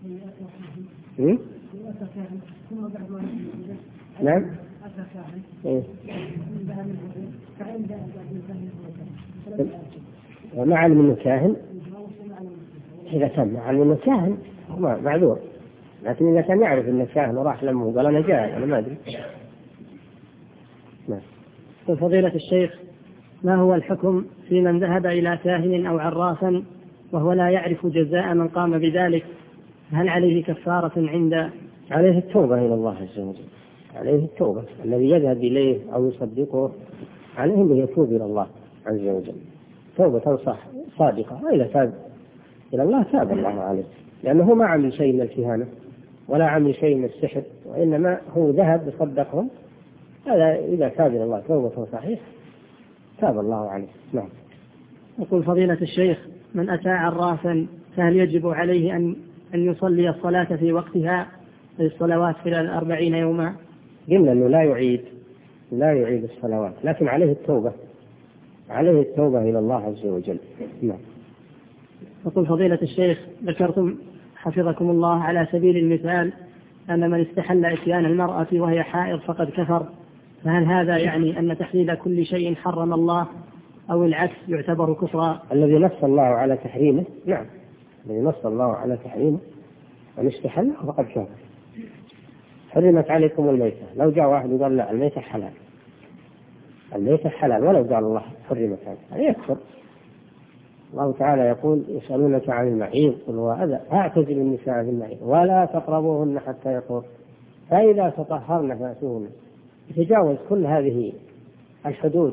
نعم. إيه؟ ما علم انه كاهن، اذا كان علم انه كاهن ما معذور، لكن اذا كان يعرف انه كاهن وراح لمه وقال انا جاهل انا ما ادري. نعم. فضيلة الشيخ، ما هو الحكم في من ذهب الى كاهن او عرافا وهو لا يعرف جزاء من قام بذلك؟ هل عليه كفارة؟ عند عليه التوبة الى الله عز وجل، عليه التوبة. الذي يذهب اليه او يصدقه عليه انه يتوب الى الله عز وجل توبة صح صادقة، وإذا تاب إلى الله تاب الله عليه، لأنه ما عمل شيء من الكهانة ولا عمل شيء من السحر، وإنما هو ذهب يصدقهم. هذا إذا تاب إلى الله توبة صحيح تاب الله عليه. نعم. يقول فضيلة الشيخ، من أتى عرافا فهل يجب عليه أن أن يصلي الصلاة في وقتها الصلوات في الأربعين يوما؟ قلنا أنه لا يعيد لا يعيد الصلوات، لكن عليه التوبة، عليه التوبة إلى الله عز وجل. نعم. يقول فضيلة الشيخ، ذكرتم حفظكم الله على سبيل المثال أن من استحل إتيان المرأة وهي حائض فقد كفر، فهل هذا يعني أن تحليل كل شيء حرم الله أو العكس يعتبر كفرا؟ الذي نص الله على تحريمه، نعم، الذي نص الله على تحريمه من استحل فقد كفر. حرمت عليكم الميتة، لو جاء واحد وقال لا الميتة حلال، الميتة حلال ولو قال الله حرمت عليه، يكفر. الله تعالى يقول يسألونك عن المحيض قل هو أذى فاعتزلوا النساء في المحيض ولا تقربوهن حتى يطهرن فإذا تطهرن فأتوهن. يتجاوز كل هذه الحدود.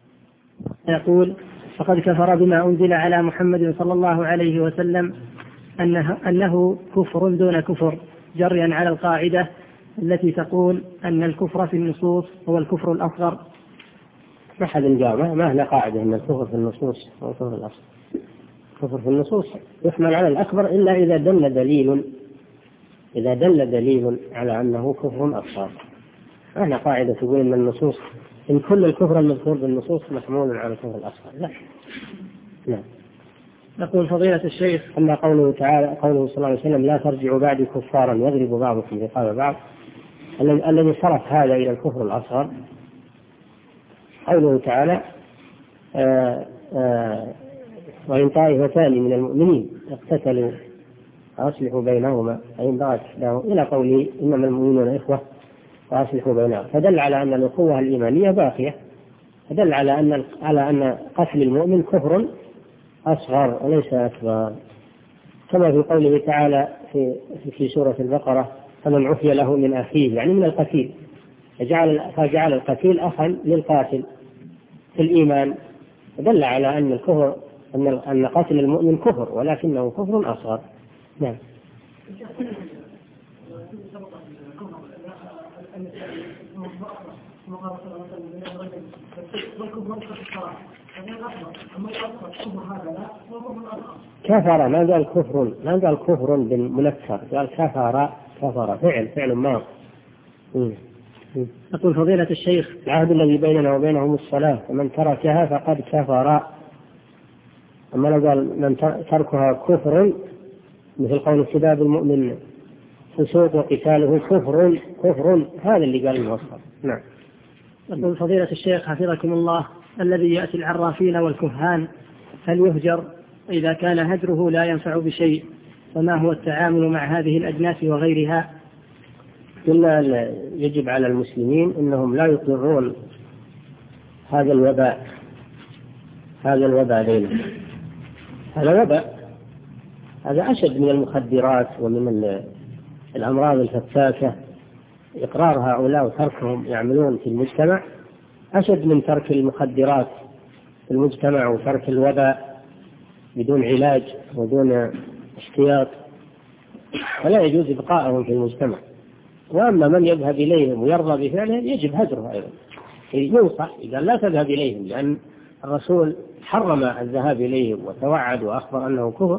يقول فقد كفر بما أنزل على محمد صلى الله عليه وسلم أنه, أنه كفر دون كفر، جريا على القاعدة التي تقول أن الكفر في النصوص هو الكفر الأصغر. ما حد الجامعة ما هنا قاعدة أن الكفر في النصوص هو الكفر الأصغر. الكفر في النصوص يحمل على الأكبر إلا إذا دل دليل إذا دل دليل على أنه كفر أصغر. هنا قاعدة تقول أن النصوص إن كل الكفر المذكور بالنصوص محمول على الكفر الأصغر. لا. نعم. نقول فضيلة الشيخ، أما قوله تعالى قوله صلى الله عليه وسلم لا ترجعوا بعدي كفارا يضرب بعضكم رقاب بعض، الذي صرف هذا إلى الكفر الأصغر قوله تعالى آآ آآ وإن طائفتان من المؤمنين اقتتلوا فأصلحوا بينهما فإن بغت إحداهما إلى قوله إنما المؤمنون إخوة فأصلحوا بينهما، فدل على أن الأخوة الإيمانية باقية، فدل على أن على أن قتل المؤمن كفر أصغر وليس أكبر، كما في قوله تعالى في في سورة البقرة فمن عفي له من أخيه يعني من القتيل فجعل فجعل القتيل أخا للقاتل في الإيمان، دل على أن الكفر أن أن قتل المؤمن كفر ولكنه كفر أصغر. نعم. كفر ما قال كفر ما قال كفر بالمنكر، قال كفر كفر فعل فعل ما. يقول فضيلة الشيخ العهد الذي بيننا وبينهم الصلاة فمن تركها فقد كفر. أما لو قال من تركها كفر مثل قول سباب المؤمن فسوق وقتاله كفر كفر هذا اللي قال الموصف. نعم. يقول فضيلة الشيخ حفظكم الله الذي يأتي العرافين والكهان هل يهجر؟ إذا كان هجره لا ينفع بشيء فما هو التعامل مع هذه الأجناس وغيرها؟ إلا يجب على المسلمين أنهم لا يقرون هذا الوباء هذا الوباء بينهم. هذا وباء، هذا أشد من المخدرات ومن الأمراض الفتاكة. إقرار هؤلاء وتركهم يعملون في المجتمع أشد من ترك المخدرات في المجتمع وترك الوباء بدون علاج ودون احتياط، فلا يجوز إبقاءهم في المجتمع. وأما من يذهب إليهم ويرضى بفعلهم يجب هجره أيضا، ينصح إذا لا تذهب إليهم، لأن الرسول حرم الذهاب إليهم وتوعد وأخبر أنه كفر،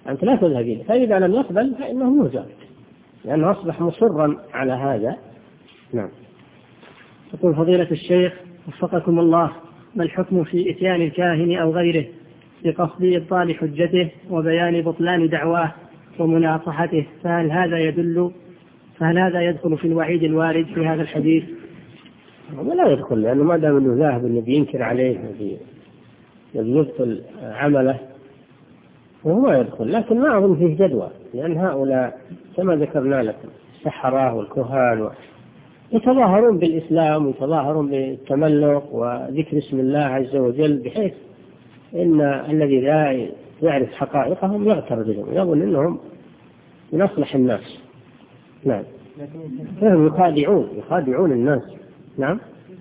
أنت لا تذهب إليه، فإذا لم يقبل فإنه يهجر لأنه أصبح مصرا على هذا. نعم. يقول فضيلة الشيخ وفقكم الله: ما الحكم في إتيان الكاهن أو غيره بقصد إبطال حجته وبيان بطلان دعواه ومناصحته، فهل هذا يدل فهل هذا يدخل في الوعيد الوارد في هذا الحديث؟ ولا يدخل، لأنه ما دام أنه ذاهب أنه بينكر عليه وبيبطل عمله وهو ما يدخل. لكن ما أظن فيه جدوى، لأن هؤلاء كما ذكرنا لكم السحرة والكهان يتظاهرون بالإسلام ويتظاهرون بالتملق وذكر اسم الله عز وجل، بحيث إن الذي لا يعرف حقائقهم يغتر بهم ويظن أنهم من أصلح الناس. نعم. فهم يخادعون يخادعون الناس. نعم.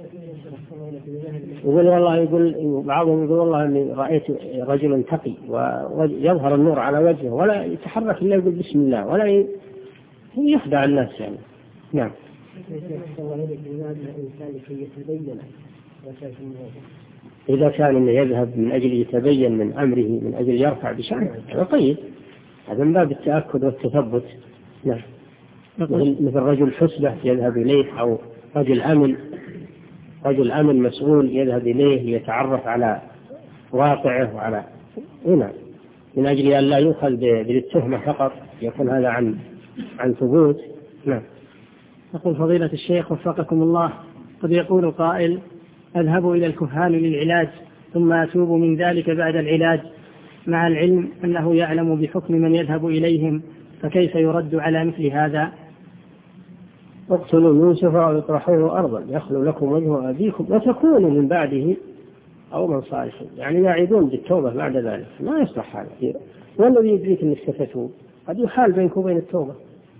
يقول والله يقول بعضهم يقول والله إني رأيت رجلا تقي ويظهر النور على وجهه ولا يتحرك إلا يقول بسم الله ولا يخدع الناس يعني. نعم. إذا كان إنه يذهب من أجل يتبين من أمره من أجل يرفع بشأنه هذا طيب، هذا من باب التأكد والتثبت. نعم. مثل رجل حسبة يذهب إليه، أو رجل أمن رجل أمن مسؤول يذهب إليه ليتعرف على واقعه وعلى هنا من أجل أن لا يؤخذ بالتهمة فقط، يكون هذا عن عن ثبوت. نعم. يقول فضيلة الشيخ وفقكم الله: قد يقول قائل: أذهب إلى الكهان للعلاج ثم أتوب من ذلك بعد العلاج، مع العلم أنه يعلم بحكم من يذهب إليهم، فكيف يرد على مثل هذا؟ اقتلوا يوسف أو اطرحوه أرضا يخلو لكم وجه أبيكم وتكونوا من بعده قوما صالحين. يعني يعيدون بالتوبة بعد ذلك، ما يصلح هذا. والذي يدريك أنك ستتوب قد يحال بينك وبين التوبة،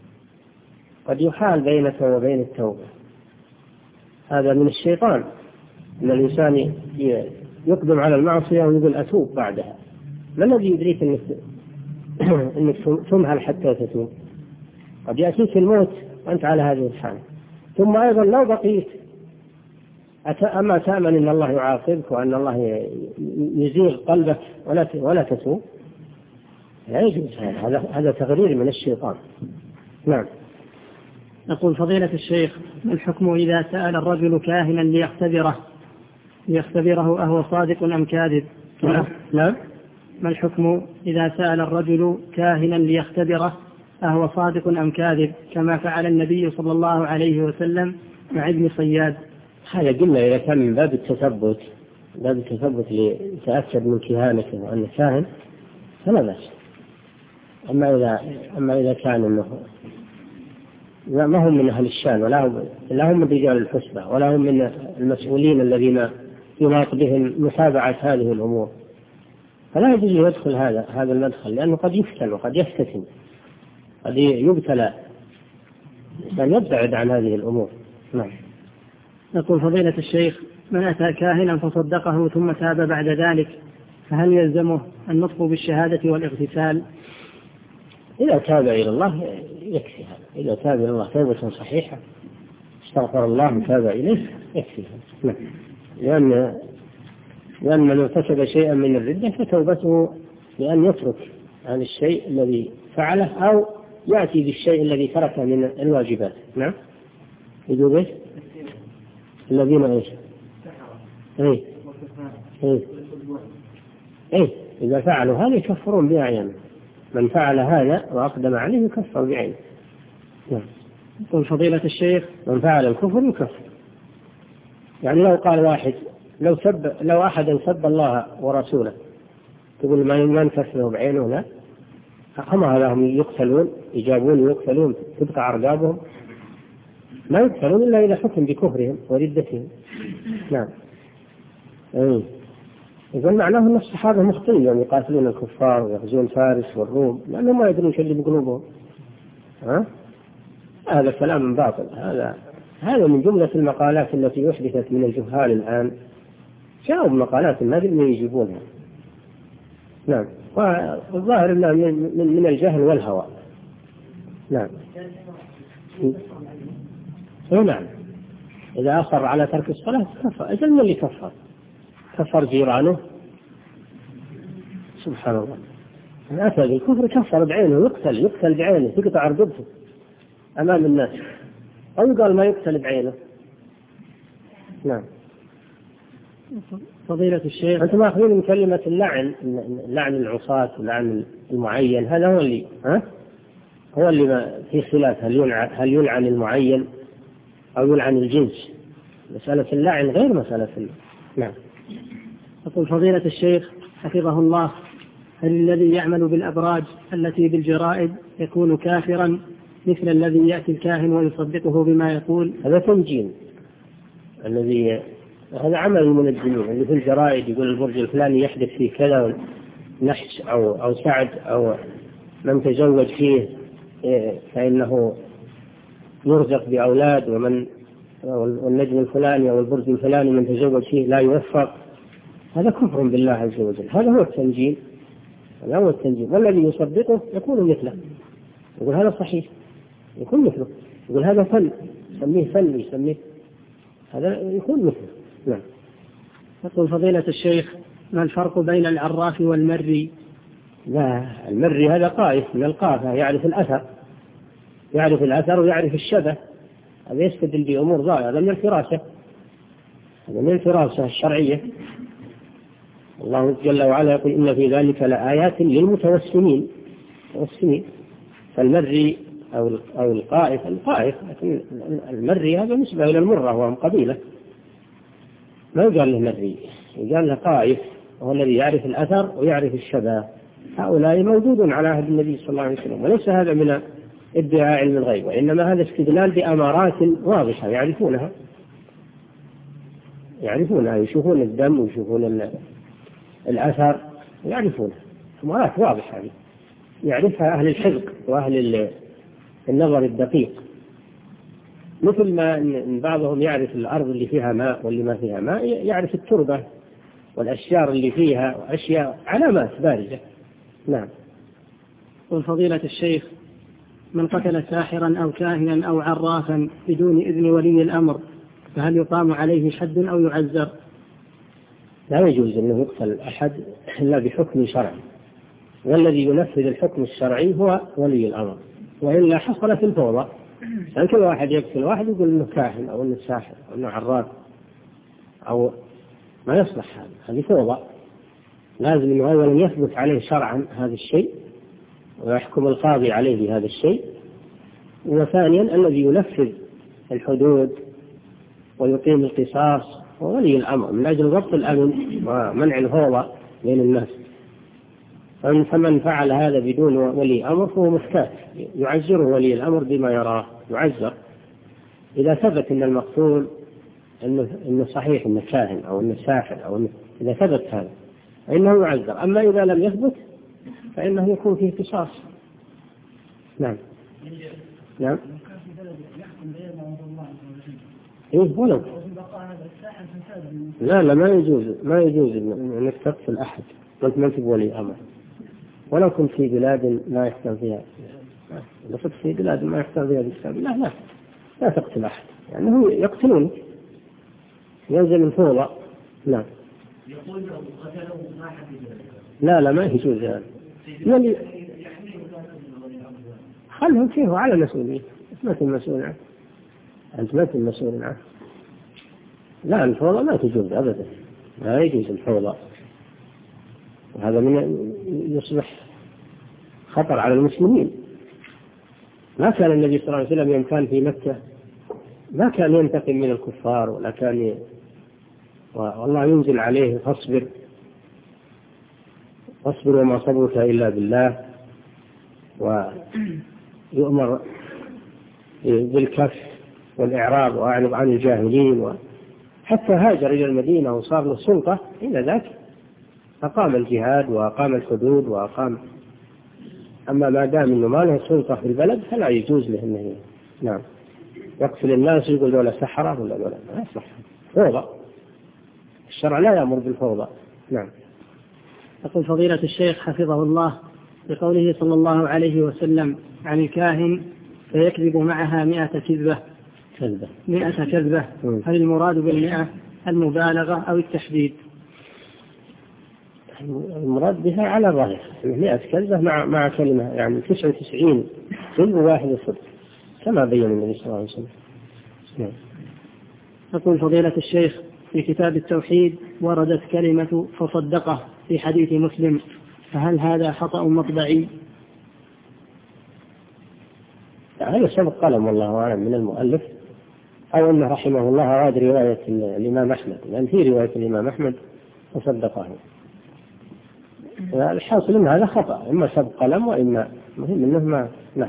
قد يحال بينك وبين التوبة. هذا من الشيطان، أن الإنسان يقدم على المعصية ويقول أتوب بعدها. ما الذي يدريك أنك أنك تمهل حتى تتوب؟ قد يأتيك الموت وأنت على هذه الحالة. ثم أيضا لو بقيت أما تأمن أن الله يعاقبك وأن الله يزيغ قلبك ولا ولا تتوب؟ لا يجوز هذا، هذا تغرير من الشيطان. نعم. يقول فضيلة الشيخ: ما الحكم إذا سأل الرجل كاهنا ليختبره ليختبره أهو صادق أم كاذب؟ نعم. ما الحكم إذا سأل الرجل كاهنا ليختبره أهو صادق أم كاذب، كما فعل النبي صلى الله عليه وسلم مع ابن صياد؟ هذا قلنا إذا كان من باب التثبت باب التثبت لتأكد من كهانته وأنه كاهن فلا بأس. أما إذا أما إذا كان إنه لا ما هم من أهل الشان ولا هم لا هم من رجال الحسبة ولا هم من المسؤولين الذين يناط بهم متابعة هذه الأمور، فلا يجوز يدخل هذا هذا المدخل، لأنه قد يفتن وقد يفتتن، قد يبتلى، بل يبتعد عن هذه الأمور. نعم. يقول فضيلة الشيخ: من أتى كاهنا فصدقه ثم تاب بعد ذلك، فهل يلزمه النطق بالشهادة والاغتسال؟ إذا تاب إلى الله يكفي هذا، إذا تاب إلى الله توبة صحيحة استغفر الله وتاب إليه يكفي هذا. نعم. لأن لأن من ارتكب شيئا من الردة فتوبته بأن يترك عن الشيء الذي فعله أو يأتي بالشيء الذي تركه من الواجبات. نعم. يقول إيش؟ الذين إيش؟ إيه إيه إيه إذا فعلوا هذا يكفرون بأعيانهم، من فعل هذا وأقدم عليه يكفر بعينه. نعم. يقول فضيلة الشيخ: من فعل الكفر يكفر. يعني لو قال واحد لو سب لو أحد سب الله ورسوله تقول ما نكفره بعينه؟ لا، هم هذا هم يقتلون يجابون ويقتلون تبقى أرقابهم، ما يقتلون إلا إذا حكم بكفرهم وردتهم. نعم. إيه. يقول معناه أن الصحابة مخطئين يوم يقاتلون الكفار ويغزون فارس والروم لأنهم ما يدرون شيء بقلوبهم. ها؟ هذا كلام باطل. هذا هذا من جملة المقالات التي أحدثت من الجهال الآن، جاءوا بمقالات ما يدرون يجيبونها. نعم. والظاهر أنها من من الجهل والهوى. نعم. نعم. إذا أصر على ترك الصلاة كفر. أجل من اللي كفر؟ كفر جيرانه؟ سبحان الله. الأتى بالكفر كفر بعينه، يقتل يقتل بعينه، تقطع رقبته أمام الناس، أو يقال ما يقتل بعينه. نعم. فضيلة الشيخ، أنتم ماخذين من كلمة اللعن، لعن العصاة ولعن المعين، هذا هو اللي ها هو اللي ما في خلاف، هل يلعن هل يلعن المعين أو يلعن الجنس. مسألة اللعن غير مسألة اللعن. نعم. يقول فضيلة الشيخ حفظه الله: هل الذي يعمل بالأبراج التي بالجرائد يكون كافرا مثل الذي يأتي الكاهن ويصدقه بما يقول؟ هذا تنجيم، الذي هذا عمل من الجنون، اللي في الجرائد يقول البرج الفلاني يحدث فيه كذا، نحس أو أو سعد، أو من تزوج فيه فإنه يرزق بأولاد، ومن والنجم الفلاني أو البرج الفلاني من تزوج فيه لا يوفق. هذا كفر بالله عز وجل، هذا هو التنجيم، هذا هو التنجيم. والذي يصدقه يكون مثله، يقول هذا صحيح، يكون مثله، يقول هذا فن، يسميه فن، يسميه هذا يكون مثله. نعم. يقول فضيلة الشيخ: ما الفرق بين العراف والمري؟ لا، المري هذا قائف من القافة، يعرف الأثر، يعرف الأثر ويعرف الشبه، هذا يستدل بأمور ظاهرة، هذا من الفراسة، هذا من الفراسة الشرعية. الله جل وعلا يقول: إن في ذلك لآيات للمتوسمين. متوسمين. فالمري أو أو القائف، القائف، لكن المري هذا نسبة إلى المرة وهم قبيلة، ما يقال له مري، يقال له قائف، وهو الذي يعرف الأثر ويعرف الشبه. هؤلاء موجود على عهد النبي صلى الله عليه وسلم، وليس هذا من ادعاء علم الغيب، وإنما هذا استدلال بأمارات واضحة يعرفونها، يعرفونها، يشوفون الدم ويشوفون الأثر، يعرفونها أمارات واضحة يعرفها أهل الحذق وأهل النظر الدقيق. مثل ما إن بعضهم يعرف الأرض اللي فيها ماء واللي ما فيها ماء، يعرف التربة والأشجار اللي فيها، وأشياء علامات بارزة. نعم. والفضيلة الشيخ: من قتل ساحرا أو كاهنا أو عرافا بدون إذن ولي الأمر فهل يقام عليه حد أو يعزر؟ لا يجوز أنه يقتل أحد إلا بحكم شرعي، والذي ينفذ الحكم الشرعي هو ولي الأمر، وإلا حصلت الفوضى. يعني كل واحد يقتل واحد يقول إنه كاهن أو إنه ساحر أو إنه عراف، أو ما يصلح هذا، هذه فوضى. لازم أنه أولا يثبت عليه شرعا هذا الشيء ويحكم القاضي عليه بهذا الشيء، وثانيا الذي ينفذ الحدود ويقيم القصاص هو ولي الأمر، من أجل ضبط الأمن ومنع الفوضى بين الناس. فمن فعل هذا بدون ولي أمر فهو مفتات، يعزره ولي الأمر بما يراه، يعزر إذا ثبت أن المقتول إنه, إنه صحيح إنه كاهن أو إنه ساحر، أو إنه إذا ثبت هذا فإنه يعزر. أما إذا لم يثبت فإنه يكون فيه قصاص. نعم. نعم. إيه ولو لا لا ما يجوز ما يجوز أنك تقتل أحد وأنت ما تبغى ولي أمر، ولو كنت في بلاد ما يحتاج فيها، لو كنت في بلاد ما يحتاج فيها بالكتاب لا لا لا تقتل أحد، لأنه يعني يقتلون ينزل الفوضى. نعم. لا لا ما يجوز هذا، يعني خلهم فيه على مسؤولية، ما تكون مسؤول عنه، أنت ما تكون مسؤول عنه. لا الفوضى ما تجوز أبدا، لا يجوز الفوضى، وهذا من يصبح خطر على المسلمين. ما كان النبي صلى الله عليه وسلم يوم كان في مكة ما كان ينتقم من الكفار، ولا كان ي... والله ينزل عليه فاصبر فاصبر وما صبرك إلا بالله، ويؤمر بالكف والإعراض وأعرض عن الجاهلين، وحتى هاجر إلى المدينة وصار له سلطة إلى ذاك أقام الجهاد وأقام الحدود وأقام. أما ما دام إنه ما له سلطة في البلد فلا يجوز له إنه نعم يقتل الناس يقول دولة سحرة ولا دولة، ما يصلح، فوضى. الشرع لا يأمر بالفوضى. نعم. يقول فضيلة الشيخ حفظه الله: بقوله صلى الله عليه وسلم عن الكاهن فيكذب معها مئة كذبة كذبة مئة كذبة، هل المراد بالمئة المبالغة أو التحديد؟ المراد بها على الظاهر مئة كلمة مع مع كلمة، يعني تسعة وتسعين كلمة واحدة صدق كما بين النبي صلى الله عليه وسلم. نعم. يقول فضيلة الشيخ في كتاب التوحيد وردت كلمة فصدقه في حديث مسلم، فهل هذا خطأ مطبعي؟ هذا سبق قلم والله أعلم من المؤلف، أو أنه رحمه الله أراد رواية الإمام أحمد، لأن في رواية الإمام أحمد فصدقه. الحاصل أن هذا خطأ، إما سبق قلم وإما مهم أنه ما. نعم.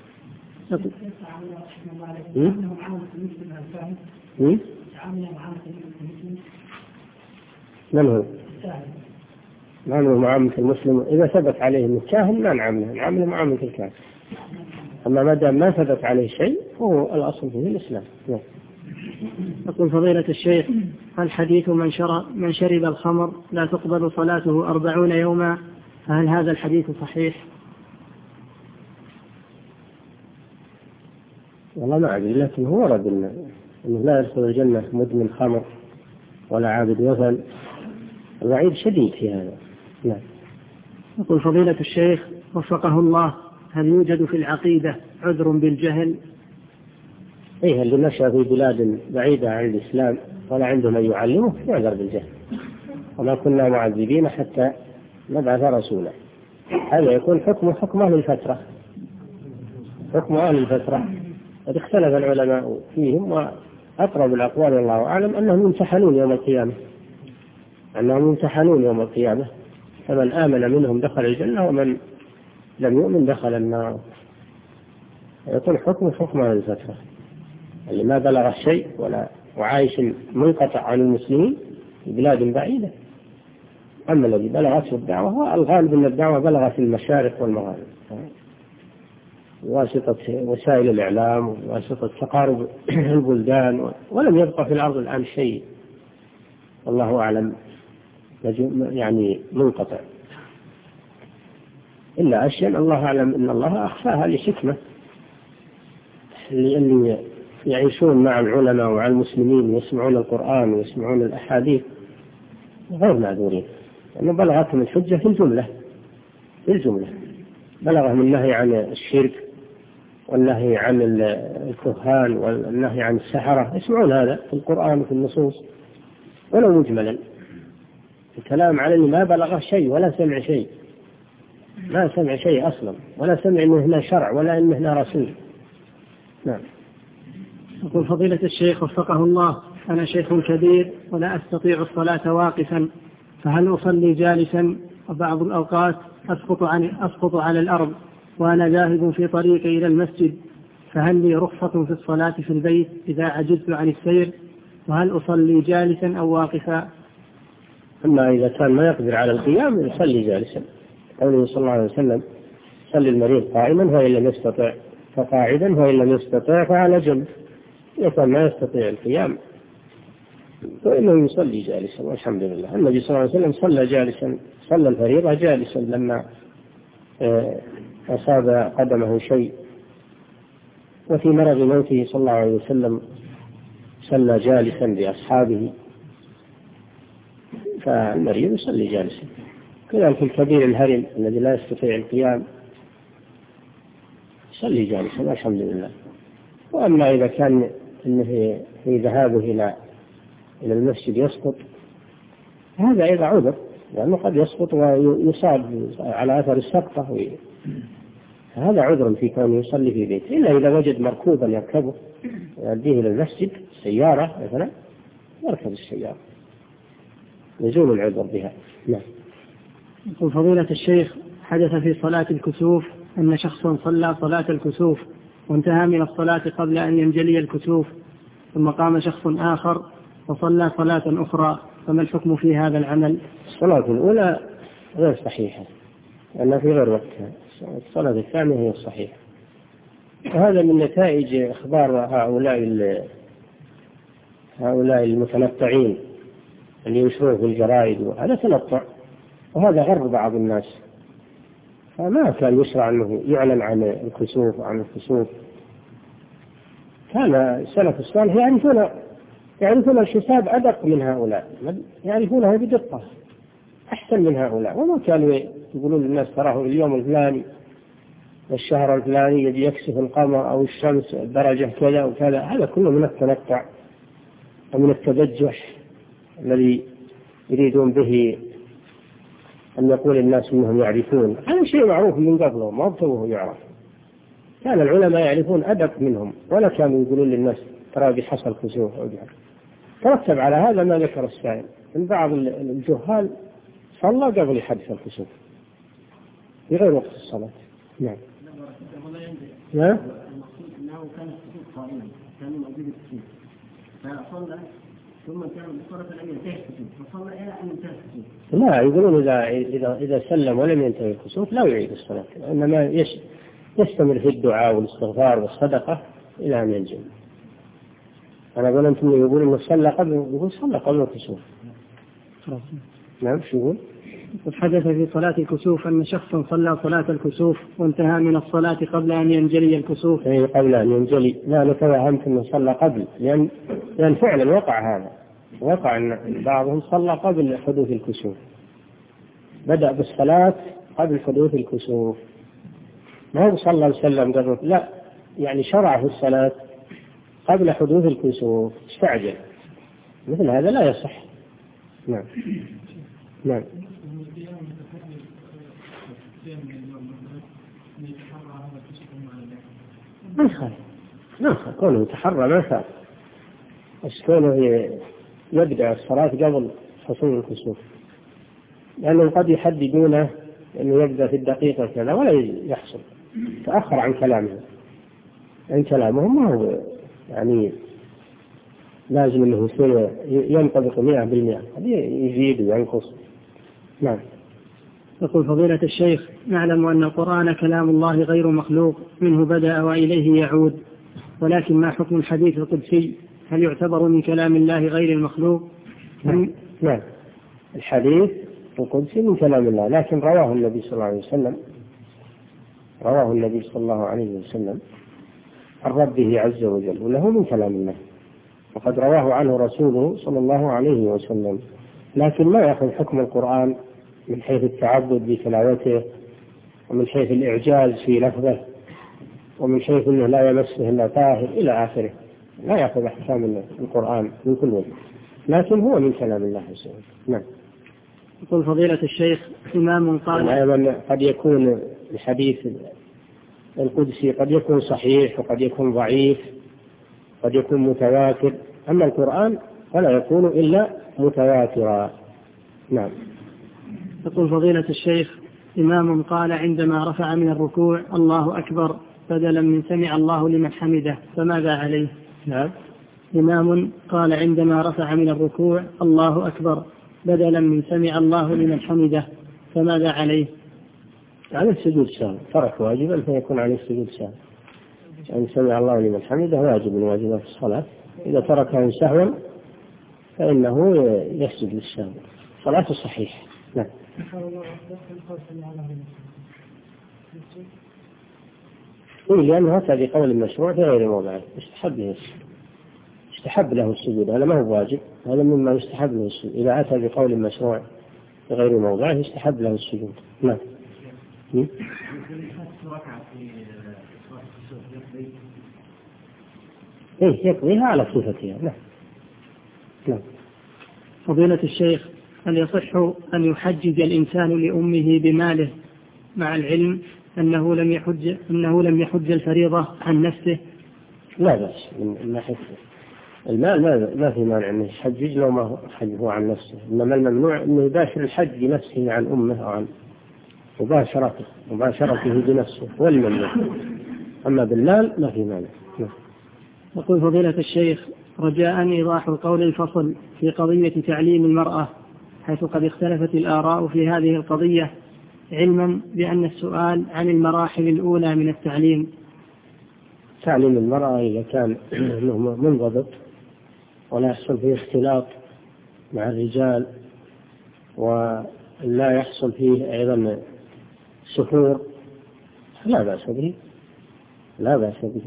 من هو؟ نعمله معاملة المسلم، إذا ثبت عليه أنه كاهن ما نعمله، نعمله معاملة الكاهن. أما ما دام ما ثبت عليه شيء فهو الأصل فيه الإسلام. نعم. يقول فضيلة الشيخ الحديث من شرب من شرب الخمر لا تقبل صلاته أربعون يوما، فهل هذا الحديث صحيح؟ والله ما أدري، لكن هو ورد أنه لا يدخل الجنة مدمن خمر ولا عابد وثن، الوعيد شديد في هذا. نعم. يقول فضيلة الشيخ وفقه الله هل يوجد في العقيدة عذر بالجهل؟ إيه، اللي نشأ في بلاد بعيدة عن الإسلام ولا عنده من يعلمه يعذر بالجهل، وما كنا معذبين حتى نبعث رسولا. هذا يكون حكم حكم أهل الفترة، حكم أهل الفترة قد اختلف العلماء فيهم، وأقرب الأقوال والله أعلم أنهم يمتحنون يوم القيامة، أنهم يمتحنون يوم القيامة، فمن آمن منهم دخل الجنة ومن لم يؤمن دخل النار. يكون حكم حكم أهل الفترة اللي ما بلغ شيء ولا وعايش منقطع عن المسلمين في بلاد بعيدة. أما الذي بلغته الدعوة هو الغالب أن الدعوة بلغت في المشارق والمغارب بواسطة وسائل الإعلام وواسطة تقارب البلدان، ولم يبقى في الأرض الآن شيء والله أعلم يعني منقطع، إلا أشياء الله أعلم أن الله أخفاها لحكمة، اللي يعيشون مع العلماء ومع المسلمين ويسمعون القرآن ويسمعون الأحاديث غير معذورين، لأنه بلغتهم الحجة في الجملة في الجملة بلغهم النهي عن الشرك والنهي عن الكهان والنهي عن السحرة، يسمعون هذا في القرآن وفي النصوص ولو مجملا. الكلام على اللي ما بلغه شيء ولا سمع شيء، ما سمع شيء أصلا، ولا سمع إنه هنا شرع ولا إنه هنا رسول. نعم. يقول فضيلة الشيخ وفقه الله أنا شيخ كبير ولا أستطيع الصلاة واقفا، فهل أصلي جالسا؟ وبعض الأوقات أسقط, عن أسقط على الأرض وأنا ذاهب في طريقي إلى المسجد، فهل لي رخصة في الصلاة في البيت إذا عجزت عن السير؟ وهل أصلي جالسا أو واقفا؟ أما إذا كان ما يقدر على القيام يصلي جالسا، قوله صلى الله عليه وسلم صلي المريض قائما وإن لم يستطع فقاعدا وإن لم يستطع فعلى جنب. إذا كان ما يستطيع القيام فإنه يصلي جالسا والحمد لله. النبي صلى الله عليه وسلم صلى جالسا، صلى الفريضة جالسا لما أصاب قدمه شيء، وفي مرض موته صلى الله عليه وسلم صلى جالسا بأصحابه، فالمريض يصلي جالسا. كذلك الكبير الهرم الذي لا يستطيع القيام يصلي جالسا والحمد لله. وأما إذا كان إنه في, في ذهابه إلى إلى المسجد يسقط، هذا أيضا عذر، لأنه قد يسقط ويصاب على أثر السقطة، هذا عذر في كونه يصلي في بيته، إلا إذا وجد مركوبا يركبه يؤديه إلى المسجد سيارة مثلا يركب السيارة يزول العذر بها. نعم. يقول فضيلة الشيخ حدث في صلاة الكسوف أن شخصا صلى صلاة الكسوف وانتهى من الصلاة قبل أن ينجلي الكسوف، ثم قام شخص آخر وصلى صلاة أخرى، فما الحكم في هذا العمل؟ الصلاة الأولى غير صحيحة لأنها في غير وقتها، الصلاة الثانية هي الصحيحة، وهذا من نتائج إخبار هؤلاء هؤلاء المتنطعين اللي يشرون في الجرائد، وهذا تنطع وهذا غر بعض الناس، فما كان يشرع أنه يعلن عن الكسوف وعن الكسوف. كان السلف الصالح يعرفون يعرفون الحساب أدق من هؤلاء، يعرفونه بدقة، أحسن من هؤلاء، وما كانوا يقولون للناس تراه اليوم الفلاني والشهر الفلاني يجي يكسف القمر أو الشمس درجة كذا وكذا. هذا كله من التنطع ومن التبجح الذي يريدون به أن يقول الناس إنهم يعرفون. هذا شيء معروف من قبله، ما ابتوه يعرف. كان العلماء يعرفون أدب منهم، ولا كانوا يقولون للناس ترى بحصل كسوف أو جهل. ترتب على هذا ما ذكر السائل من بعض الجهال صلى قبل يحدث الكسوف في غير وقت الصلاة. نعم. نعم. المقصود أنه كان الكسوف قائما، كان موجود الكسوف، فصلى ثم كان بصورة لم ينتهي الكسوف، فصلى إلى أن انتهى الكسوف. لا، يقولون إذا إذا إذا سلم ولم ينتهي الكسوف لا يعيد الصلاة، إنما يش يستمر في الدعاء والاستغفار والصدقة إلى أن ينزل. أنا أقول أنتم يقولون إنه صلى قبل، يقول صلى قبل الكسوف. نعم. شو يقول؟ حدث في صلاة الكسوف أن شخصا صلى صلاة الكسوف وانتهى من الصلاة قبل أن ينجلي الكسوف. أي قبل أن ينجلي. لا، أنا توهمت أنه صلى قبل، لأن لأن فعلا وقع هذا، وقع أن بعضهم صلى قبل حدوث الكسوف، بدأ بالصلاة قبل حدوث الكسوف، ما هو صلى وسلم قبل، لا، يعني شرع في الصلاة قبل حدوث الكسوف، استعجل. مثل هذا لا يصح. نعم. نعم. ما يخالف، ما يخالف كونه يتحرى، ما يخالف، بس كونه يبدأ الصلاة قبل حصول الكسوف، لأنه قد يحددونه أنه يبدأ في الدقيقة كذا ولا يحصل، تأخر عن كلامه، عن كلامهم ما هو يعني لازم أنه يصير ينطبق مئة بالمئة، يزيد وينقص. نعم. يقول فضيلة الشيخ: نعلم أن القرآن كلام الله غير مخلوق، منه بدأ وإليه يعود، ولكن ما حكم الحديث القدسي؟ هل يعتبر من كلام الله غير المخلوق؟ نعم. نعم. الحديث القدسي من كلام الله، لكن رواه النبي صلى الله عليه وسلم، رواه النبي صلى الله عليه وسلم عن ربه عز وجل، وله من كلام الله، وقد رواه عنه رسوله صلى الله عليه وسلم، لكن ما يأخذ حكم القرآن من حيث التعبد بتلاوته، ومن حيث الإعجاز في لفظه، ومن حيث أنه لا يمسه إلا طاهر إلى آخره، لا يأخذ أحكام القرآن من كل وجه، لكن هو من كلام الله عز وجل. نعم. يقول فضيلة الشيخ: إمام قال أيضا قد يكون الحديث القدسي قد يكون صحيح وقد يكون ضعيف، قد يكون متواتر، أما القرآن فلا يكون إلا متواترا. نعم. يقول فضيلة الشيخ: إمام قال عندما رفع من الركوع الله أكبر بدلا من سمع الله لمن حمده، فماذا عليه؟ نعم. إمام قال عندما رفع من الركوع الله أكبر بدلا من سمع الله لمن حمده، فماذا عليه؟ على السجود سهو، ترك واجبا فيكون عليه السجود سهو، يعني سمع الله لمن حمده واجب من واجبات الصلاة، إذا تركه سهوا فإنه يسجد للسهو، صلاته صحيح. نعم. إيه، لأنه أتى بقول مشروع في غير موضعه، يستحب له يستحب له السجود، هذا ما هو واجب، هذا مما يستحب له السجود، إذا أتى بقول مشروع في غير موضعه يستحب له السجود. نعم. إيه، يقضيها على صفتها. نعم. نعم. فضيلة الشيخ: هل يصح أن يحجج الإنسان لأمه بماله مع العلم أنه لم يحج أنه لم يحج الفريضة عن نفسه؟ لا بأس من ناحية المال، ما ما في مانع أنه يحجج لو ما حجه عن نفسه، إنما الممنوع أنه يباشر الحج بنفسه عن أمه أو عن مباشرته مباشرته بنفسه والممنوع، أما بالمال ما في مانع. يقول فضيلة الشيخ: رجاء إيضاح القول الفصل في قضية تعليم المرأة، حيث قد اختلفت الآراء في هذه القضية، علما بأن السؤال عن المراحل الأولى من التعليم. تعليم المرأة إذا كان منضبط ولا يحصل فيه اختلاط مع الرجال ولا يحصل فيه أيضا سفور لا بأس به، لا بأس به.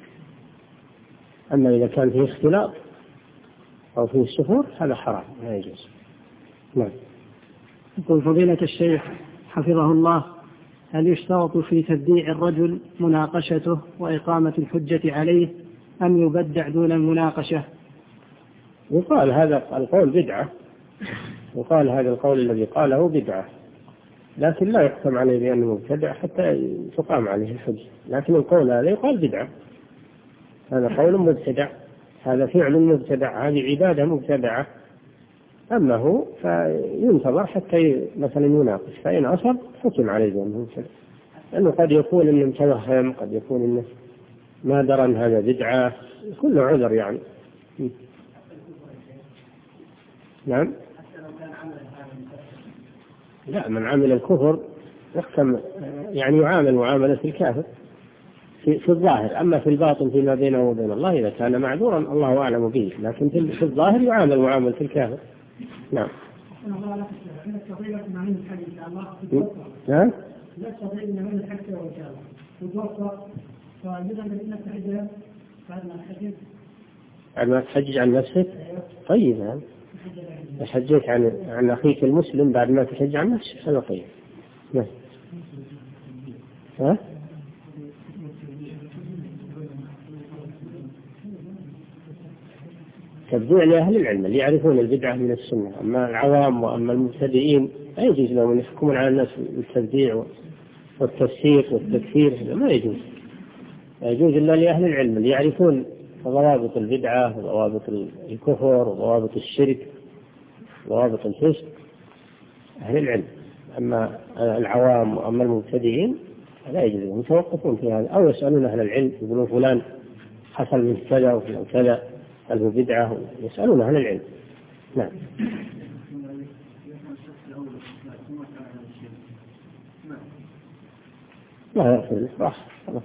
أما إذا كان فيه اختلاط أو فيه سفور هذا حرام، لا يجوز. نعم. يقول فضيلة الشيخ حفظه الله: هل يشترط في تبديع الرجل مناقشته وإقامة الحجة عليه أم يبدع دون المناقشة؟ يقال هذا القول بدعة، يقال هذا القول الذي قاله بدعة، لكن لا يحكم عليه بأنه مبتدع حتى تقام عليه الحجة، لكن القول هذا يقال بدعة، هذا قول مبتدع، هذا فعل مبتدع، هذه عبادة مبتدعة. أما هو فينتظر حتى مثلا يناقش، فإن أصب حكم عليه بأنه مبتدع، لأنه قد يكون إنه متوهم، قد يكون إنه ما درى أن هذا بدعة، كله عذر يعني. نعم. لا، من عمل الكفر يحكم يعني يعامل معاملة الكافر في, في الظاهر، أما في الباطن فيما بينه وبين الله إذا كان معذورا الله أعلم به، لكن في الظاهر يعامل معاملة الكافر. نعم. نعم. لا تستطيع أن من الحج وإنشاء وتوفق فإذا بدنا نتحجج بعد ما نحجج بعد ما تحجج عن نفسك. طيب يعني تحجج عن عن أخيك المسلم بعد ما تحجج عن نفسك، هذا طيب. نعم. ها؟ تبديع لأهل العلم اللي يعرفون البدعة من السنة، أما العوام وأما المبتدئين لا يجوز لهم أن يحكمون على الناس بالتبديع والتفسيق والتكفير، هذا ما يجوز، لا يجوز إلا لأهل العلم اللي يعرفون ضوابط البدعة وضوابط الكفر وضوابط الشرك وضوابط الفسق، أهل العلم. أما العوام وأما المبتدئين لا يجوز لهم يتوقفون في هذا، أو يسألون أهل العلم يقولون فلان حصل من كذا وفلان كذا هل هو بدعة، يسألون أهل العلم. نعم. لا يغفر له، راح خلاص.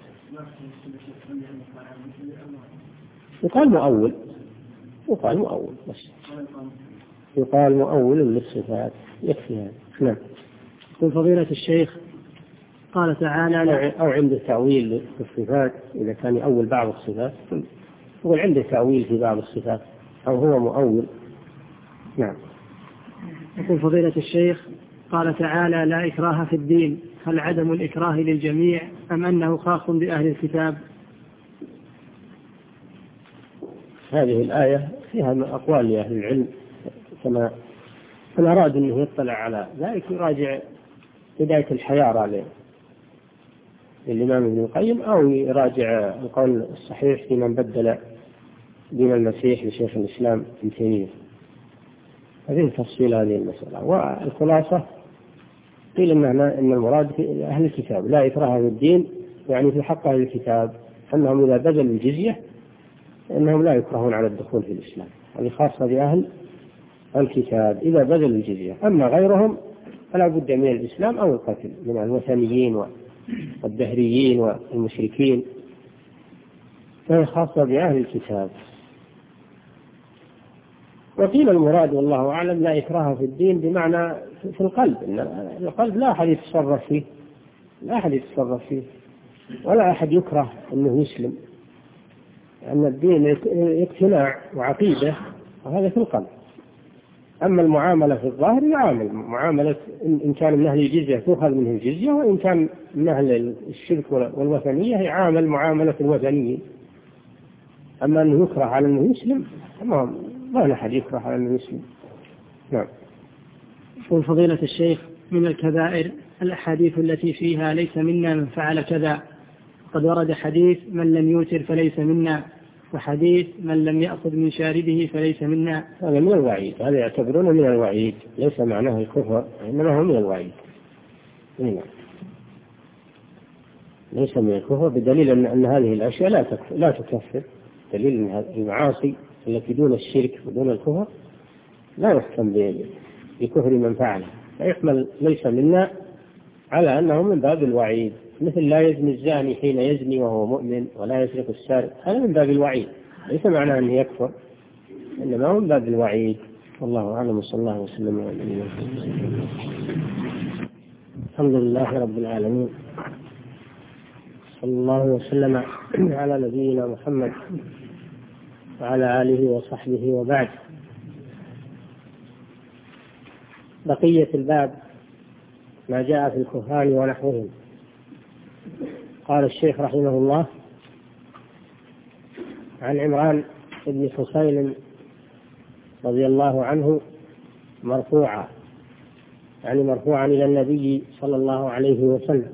يقال مؤول، يقال مؤول بس، يقال مؤول للصفات يكفي هذا. نعم. يقول فضيلة الشيخ قال تعالى: أو عنده تأويل في الصفات إذا كان يؤول بعض الصفات، يقول عنده تأويل في بعض الصفات أو هو مؤول. نعم. يقول فضيلة الشيخ قال تعالى: لا إكراه في الدين، هل عدم الإكراه للجميع أم أنه خاص بأهل الكتاب؟ هذه الآية فيها أقوال لأهل العلم، كما من أراد أنه يطلع على ذلك يراجع بداية الحيارى عليه للإمام ابن القيم، أو يراجع القول الصحيح في من بدل دين المسيح لشيخ الإسلام ابن تيمية. هذه تفصيل هذه المسألة، والخلاصة قيل إن إن المراد في أهل الكتاب، لا إكراه في الدين يعني في حق أهل الكتاب، أنهم إذا بذلوا الجزية إنهم لا يكرهون على الدخول في الإسلام، هذه خاصة بأهل الكتاب إذا بذلوا الجزية، أما غيرهم فلا بد من الإسلام أو القتل من الوثنيين والدهريين والمشركين، فهي خاصة بأهل الكتاب. وقيل المراد والله أعلم لا إكراه في الدين بمعنى في القلب، إن القلب لا أحد يتصرف فيه، لا أحد يتصرف فيه ولا أحد يكره أنه يسلم، لأن الدين اقتناع وعقيدة وهذا في القلب. أما المعاملة في الظاهر يعامل معاملة إن كان من أهل الجزية تأخذ منه الجزية، وإن كان من أهل الشرك والوثنية يعامل معاملة الوثنيين. أما أنه يكره على أنه يسلم ما ما أحد يكره على أنه يسلم. نعم. يقول فضيلة الشيخ: من الكبائر الأحاديث التي فيها ليس منا من فعل كذا، قد ورد حديث من لم يوتر فليس منا، وحديث من لم يأخذ من شاربه فليس منا. هذا من الوعيد، هذا يعتبرونه من الوعيد، ليس معناه الكفر إنما هو من الوعيد. هنا. ليس من الكفر بدليل أن, أن هذه الأشياء لا تكفر، لا تكفر، دليل أن المعاصي التي دون الشرك ودون الكفر لا يحكم بكفر من فعله، لا يحمل ليس منا على أنه من باب الوعيد، مثل لا يزني الزاني حين يزني وهو مؤمن ولا يسرق السارق، هذا من باب الوعيد، ليس معناه أنه يكفر، إنما هو من باب الوعيد. والله أعلم، وصلى الله وسلم على نبينا محمد. الحمد لله رب العالمين، صلى الله وسلم على نبينا محمد وعلى آله وصحبه وبعد. بقية الباب ما جاء في الكهان ونحوهم. قال الشيخ رحمه الله: عن عمران بن حسين رضي الله عنه مرفوعا، يعني مرفوعا إلى النبي صلى الله عليه وسلم: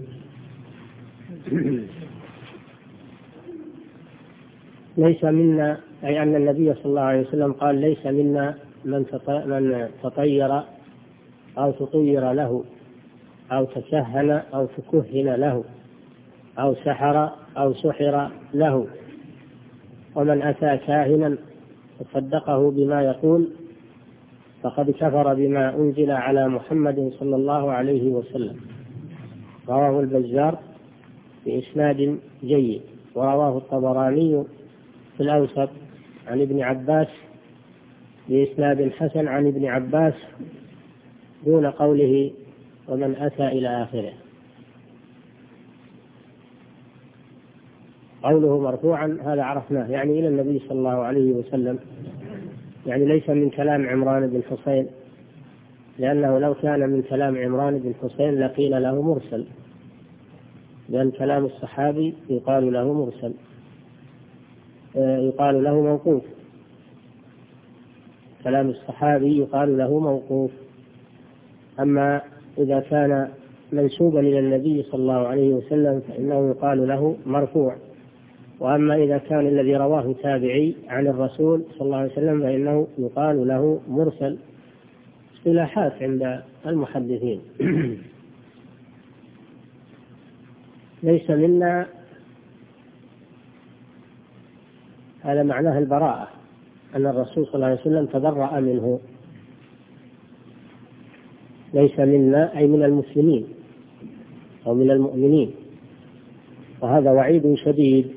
ليس منا، أي أن النبي صلى الله عليه وسلم قال: ليس منا من تطير أو تطير له أو تكهن أو تكهن له أو سحر أو سحر له، ومن أتى كاهنا وصدقه بما يقول فقد كفر بما أنزل على محمد صلى الله عليه وسلم. رواه البزار بإسناد جيد، ورواه الطبراني في الأوسط عن ابن عباس بإسناد حسن عن ابن عباس دون قوله ومن أتى إلى آخره. قوله مرفوعا هذا عرفناه، يعني إلى النبي صلى الله عليه وسلم، يعني ليس من كلام عمران بن حسين، لأنه لو كان من كلام عمران بن حسين لقيل له مرسل، لأن كلام الصحابي يقال له مرسل، يقال له موقوف، كلام الصحابي يقال له موقوف. أما إذا كان منسوبا إلى النبي صلى الله عليه وسلم فإنه يقال له مرفوع، وأما إذا كان الذي رواه تابعي عن الرسول صلى الله عليه وسلم فإنه يقال له مرسل. اصطلاحات عند المحدثين. ليس منا هذا معناه البراءة، أن الرسول صلى الله عليه وسلم تبرأ منه. ليس منا أي من المسلمين أو من المؤمنين، وهذا وعيد شديد.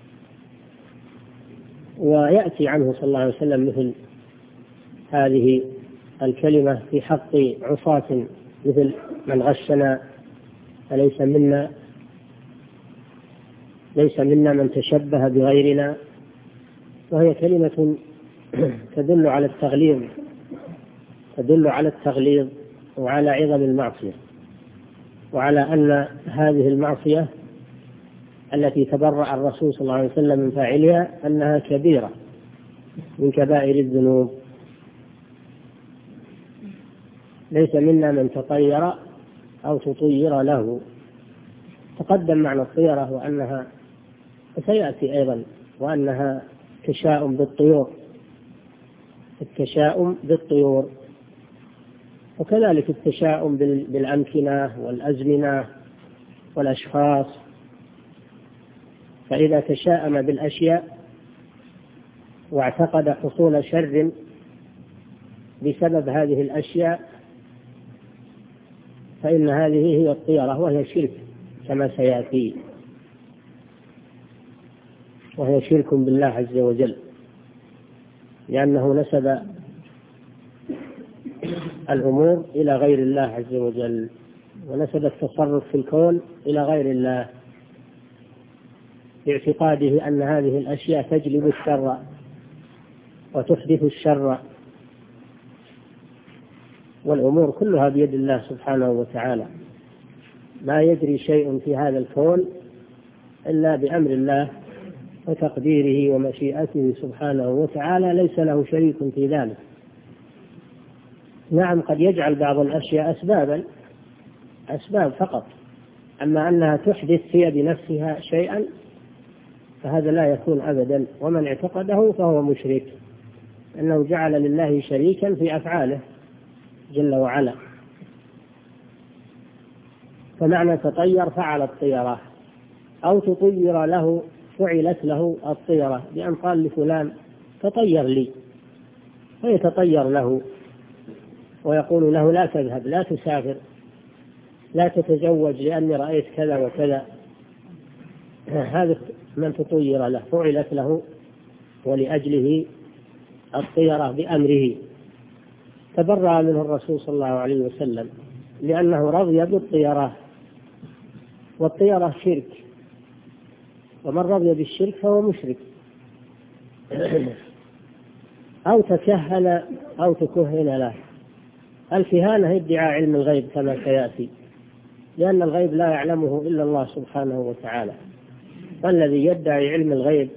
ويأتي عنه صلى الله عليه وسلم مثل هذه الكلمة في حق عصاة، مثل من غشنا فليس منا، ليس منا من تشبه بغيرنا، وهي كلمة تدل على التغليظ، تدل على التغليظ وعلى عظم المعصية، وعلى أن هذه المعصية التي تبرأ الرسول صلى الله عليه وسلم من فاعلها أنها كبيرة من كبائر الذنوب. ليس منا من تطير أو تطير له. تقدم معنى الطيرة وأنها، وسيأتي أيضا، وأنها تشاؤم بالطيور، التشاؤم بالطيور، وكذلك التشاؤم بالأمكنة والأزمنة والأشخاص. فإذا تشاءم بالأشياء واعتقد حصول شر بسبب هذه الأشياء فإن هذه هي الطيرة، وهي شرك كما سيأتي، وهي شرك بالله عز وجل، لأنه نسب الأمور إلى غير الله عز وجل، ونسب التصرف في الكون إلى غير الله، باعتقاده أن هذه الأشياء تجلب الشر وتحدث الشر، والأمور كلها بيد الله سبحانه وتعالى. ما يجري شيء في هذا الكون إلا بأمر الله وتقديره ومشيئته سبحانه وتعالى، ليس له شريك في ذلك. نعم، قد يجعل بعض الأشياء أسبابا، أسباب فقط، أما أنها تحدث هي بنفسها شيئا فهذا لا يكون أبدا. ومن اعتقده فهو مشرك، أنه جعل لله شريكا في أفعاله جل وعلا. فمعنى تطير فعل الطيرة، أو تطير له فعلت له الطيرة، لأن قال لفلان تطير لي، فيتطير له ويقول له لا تذهب، لا تسافر، لا تتزوج لأني رأيت كذا وكذا. هذا من تطير له، فعلت له ولأجله الطيرة بأمره. تبرأ منه الرسول صلى الله عليه وسلم لأنه رضي بالطيرة، والطيرة شرك، ومن رضي بالشرك فهو مشرك. أو تكهن أو تكهن له، الكهانة ادعاء علم الغيب كما سيأتي، لأن الغيب لا يعلمه إلا الله سبحانه وتعالى. فالذي يدعي علم الغيب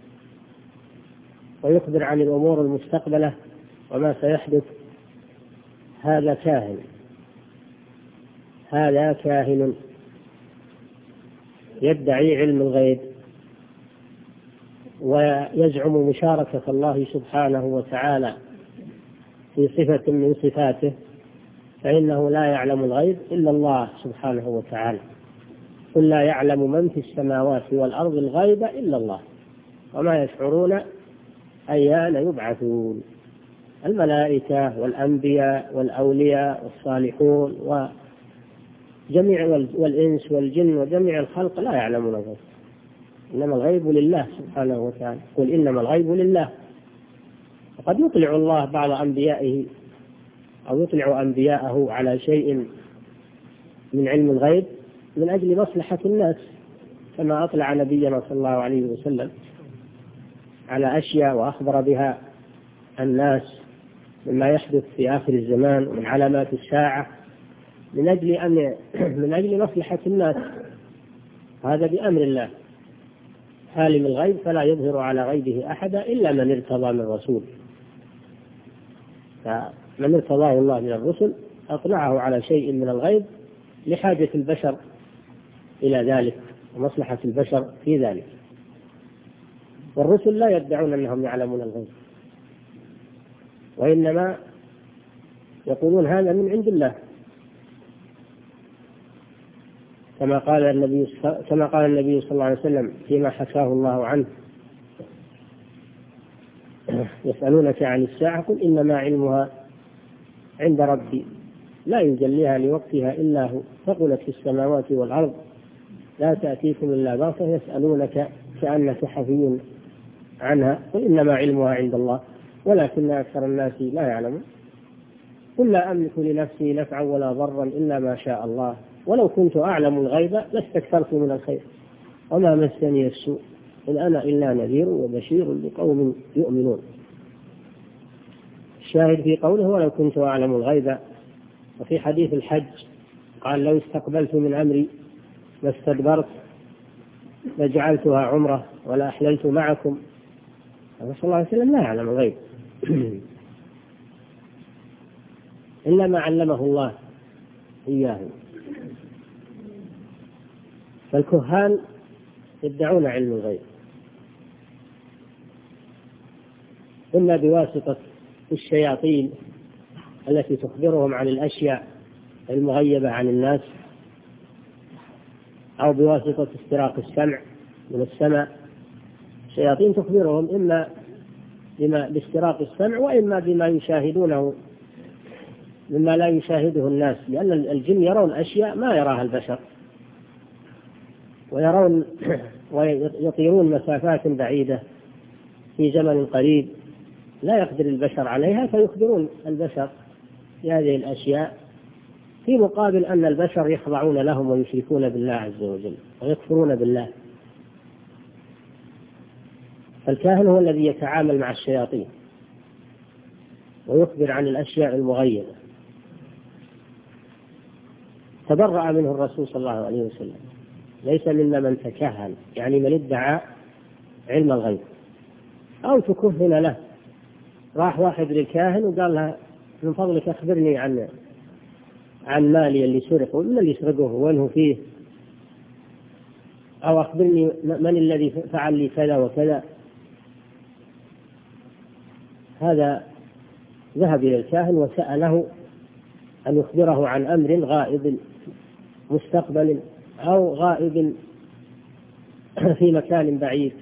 ويخبر عن الأمور المستقبلة وما سيحدث هذا كاهن، هذا كاهن يدعي علم الغيب ويزعم مشاركة الله سبحانه وتعالى في صفة من صفاته، فإنه لا يعلم الغيب إلا الله سبحانه وتعالى. قل لا يعلم من في السماوات والأرض الغيب إلا الله وما يشعرون أيان يبعثون. الملائكة والأنبياء والأولياء والصالحون وجميع والإنس والجن وجميع الخلق لا يعلمون الغيب، إنما الغيب لله سبحانه وتعالى. قل إنما الغيب لله. وقد يطلع الله بعض أنبيائه أو يطلع أنبياءه على شيء من علم الغيب من أجل مصلحة الناس، كما أطلع نبينا صلى الله عليه وسلم على أشياء وأخبر بها الناس مما يحدث في آخر الزمان ومن علامات الساعة من أجل أن من أجل مصلحة الناس. هذا بأمر الله. عالم الغيب فلا يظهر على غيبه أحدا إلا من ارتضى من رسول، فمن ارتضاه الله من الرسل أطلعه على شيء من الغيب لحاجة البشر إلى ذلك ومصلحة البشر في ذلك. والرسل لا يدعون أنهم يعلمون الغيب، وإنما يقولون هذا من عند الله، كما قال النبي كما قال النبي صلى الله عليه وسلم فيما حكاه الله عنه: يسألونك عن الساعة قل إنما علمها عند ربي لا يجليها لوقتها إلا هو ثقلت في السماوات والأرض لا تأتيكم إلا بغتة يسألونك كأنك حفي عنها قل إنما علمها عند الله ولكن أكثر الناس لا يعلمون. قل لا أملك لنفسي نفعا ولا ضرا إلا ما شاء الله ولو كنت أعلم الغيب لاستكثرت من الخير وما مسني السوء إن أنا إلا نذير وبشير لقوم يؤمنون. الشاهد في قوله ولو كنت أعلم الغيب. وفي حديث الحج قال: لو استقبلت من أمري ما استدبرت لجعلتها عمرة ولا أحللت معكم. الرسول صلى الله عليه وسلم لا يعلم الغيب إلا ما علمه الله إياه. فالكهان يدعون علم الغيب إما بواسطة الشياطين التي تخبرهم عن الأشياء المغيبة عن الناس، أو بواسطة استراق السمع من السماء. الشياطين تخبرهم إما بما باستراق السمع وإما بما يشاهدونه مما لا يشاهده الناس، لأن الجن يرون أشياء ما يراها البشر، ويرون ويطيرون مسافات بعيدة في زمن قريب لا يقدر البشر عليها، فيخبرون البشر بهذه الأشياء في مقابل أن البشر يخضعون لهم ويشركون بالله عز وجل ويكفرون بالله. فالكاهن هو الذي يتعامل مع الشياطين ويخبر عن الأشياء المغيبة. تبرأ منه الرسول صلى الله عليه وسلم، ليس منا من تكهن، يعني من ادعى علم الغيب أو تكهن له. راح واحد للكاهن وقال له: من فضلك أخبرني عن عن مالي اللي سرق، ومن اللي سرقه وين هو فيه، أو أخبرني من الذي فعل لي كذا وكذا. هذا ذهب إلى الكاهن وسأله أن يخبره عن أمر غائب مستقبل أو غائب في مكان بعيد.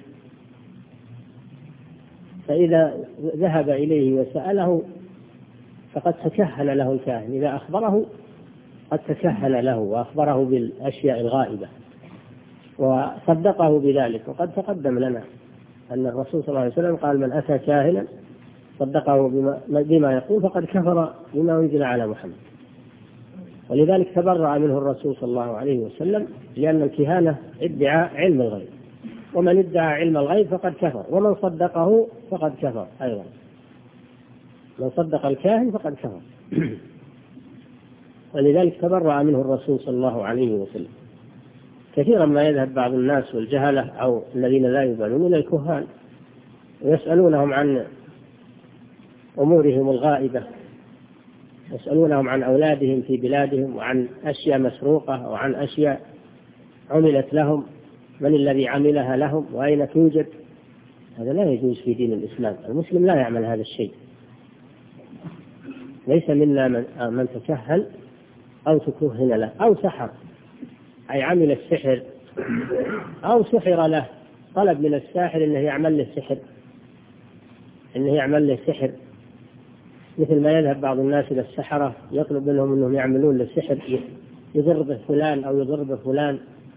فإذا ذهب إليه وسأله فقد تكهن له الكاهن، إذا أخبره قد تكهن له وأخبره بالأشياء الغائبة وصدقه بذلك. وقد تقدم لنا أن الرسول صلى الله عليه وسلم قال: من أتى كاهنا صدقه بما, بما يقول فقد كفر بما أنزل على محمد. ولذلك تبرأ منه الرسول صلى الله عليه وسلم، لأن الكهانة ادعاء علم الغيب، ومن ادعى علم الغيب فقد كفر، ومن صدقه فقد كفر أيضا. من صدق الكاهن فقد كفر. ولذلك تبرأ منه الرسول صلى الله عليه وسلم. كثيرا ما يذهب بعض الناس والجهلة أو الذين لا يبالون إلى الكهان ويسألونهم عن أمورهم الغائبة، يسألونهم عن أولادهم في بلادهم وعن أشياء مسروقة وعن أشياء عملت لهم، من الذي عملها لهم وأين توجد. هذا لا يجوز في دين الإسلام. المسلم لا يعمل هذا الشيء. ليس منا من, من تكهن أو تكهن له أو سحر، أي عمل السحر أو سحر له، طلب من الساحر أنه يعمل له السحر، أنه يعمل له السحر، مثل ما يذهب بعض الناس إلى السحرة يطلب منهم أنهم يعملون له السحر يضر به فلان أو يضر به فلان.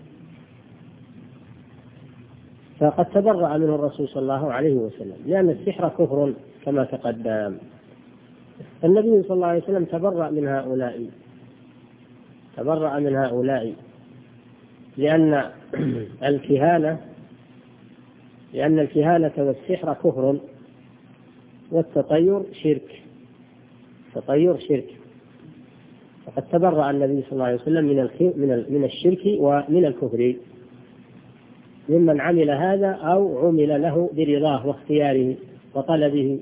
فقد تبرأ منه الرسول صلى الله عليه وسلم، لأن السحر كفر كما تقدم. النبي صلى الله عليه وسلم تبرأ من هؤلاء تبرأ من هؤلاء لأن الكهانة لأن الكهانة والسحر كفر، والتطير شرك التطير شرك فقد تبرأ النبي صلى الله عليه وسلم من من من الشرك ومن الكفر ممن عمل هذا أو عمل له برضاه واختياره وطلبه،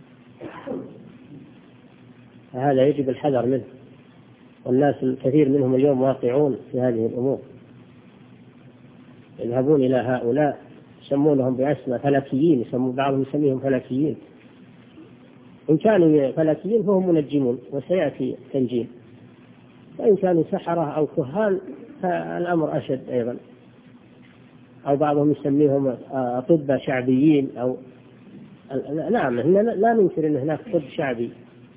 فهذا يجب الحذر منه. والناس الكثير منهم اليوم واقعون في هذه الأمور، يذهبون إلى هؤلاء يسمونهم بأسماء فلكيين، يسمون بعضهم يسميهم فلكيين، إن كانوا فلكيين فهم منجمون وسيأتي تنجيم، وإن كانوا سحرة أو كهان فالأمر أشد أيضا. أو بعضهم يسميهم أطباء شعبيين أو نعم، لا ننكر أن هناك طب شعبي،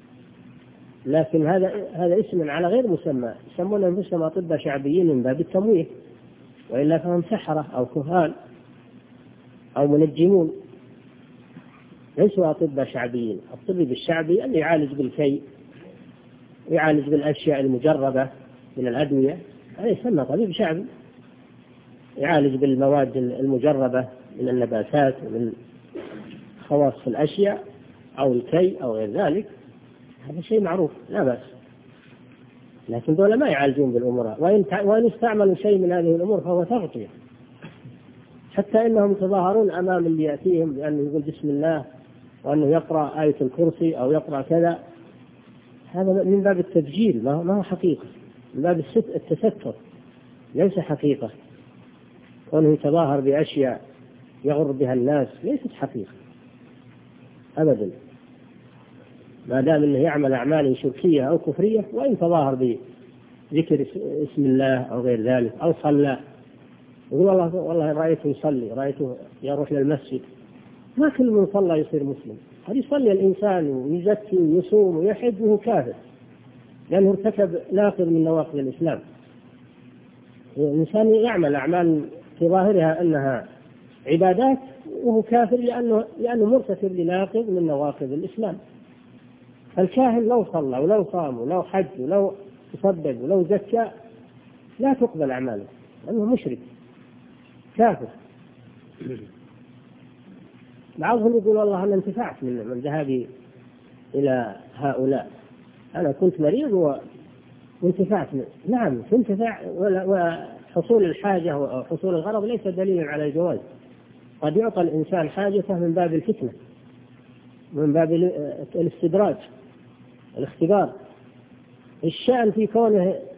لكن هذا هذا اسم على غير مسمى، يسمون أنفسهم أطباء شعبيين من باب التمويه، وإلا فهم سحرة أو كهان أو منجمون، ليسوا أطباء شعبيين. الطبيب الشعبي اللي يعالج بالكي، يعالج بالأشياء المجربة من الأدوية، هذا يسمى طبيب شعبي. يعالج بالمواد المجربة من النباتات ومن خواص الأشياء أو الكي أو غير ذلك، هذا شيء معروف لا بأس. لكن دول ما يعالجون بالأمور، وإن استعملوا شيء من هذه الأمور فهو تغطية، حتى إنهم يتظاهرون أمام اللي يأتيهم بأنه يقول بسم الله وأنه يقرأ آية الكرسي أو يقرأ كذا. هذا من باب التسجيل، ما هو حقيقة، من باب التستر، ليس حقيقة. كونه يتظاهر بأشياء يغر بها الناس ليست حقيقة أبدا، ما دام أنه يعمل أعمال شركية أو كفرية، وإن تظاهر بذكر اسم الله أو غير ذلك أو صلى، يقول والله والله رأيته يصلي، رأيته يروح للمسجد. ما كل من صلى يصير مسلم. هل يصلي الإنسان ويزكي ويصوم ويحج وهو كافر لأنه ارتكب ناقض من نواقض الإسلام؟ الإنسان يعمل أعمال في ظاهرها أنها عبادات وهو كافر لأنه لأنه مرتكب لناقض من نواقض الإسلام. الكاهن لو صلى ولو صام ولو حج ولو تصدق ولو زكى لا تقبل أعماله لأنه مشرك كافر. بعضهم يقول والله أنا انتفعت من من ذهابي إلى هؤلاء، أنا كنت مريض وانتفعت. نعم تنتفع، وحصول الحاجة وحصول الغرض ليس دليلا على الجواز. قد يعطى الإنسان حاجته من باب الفتنة، من باب الاستدراج الاختبار. الشأن في كونه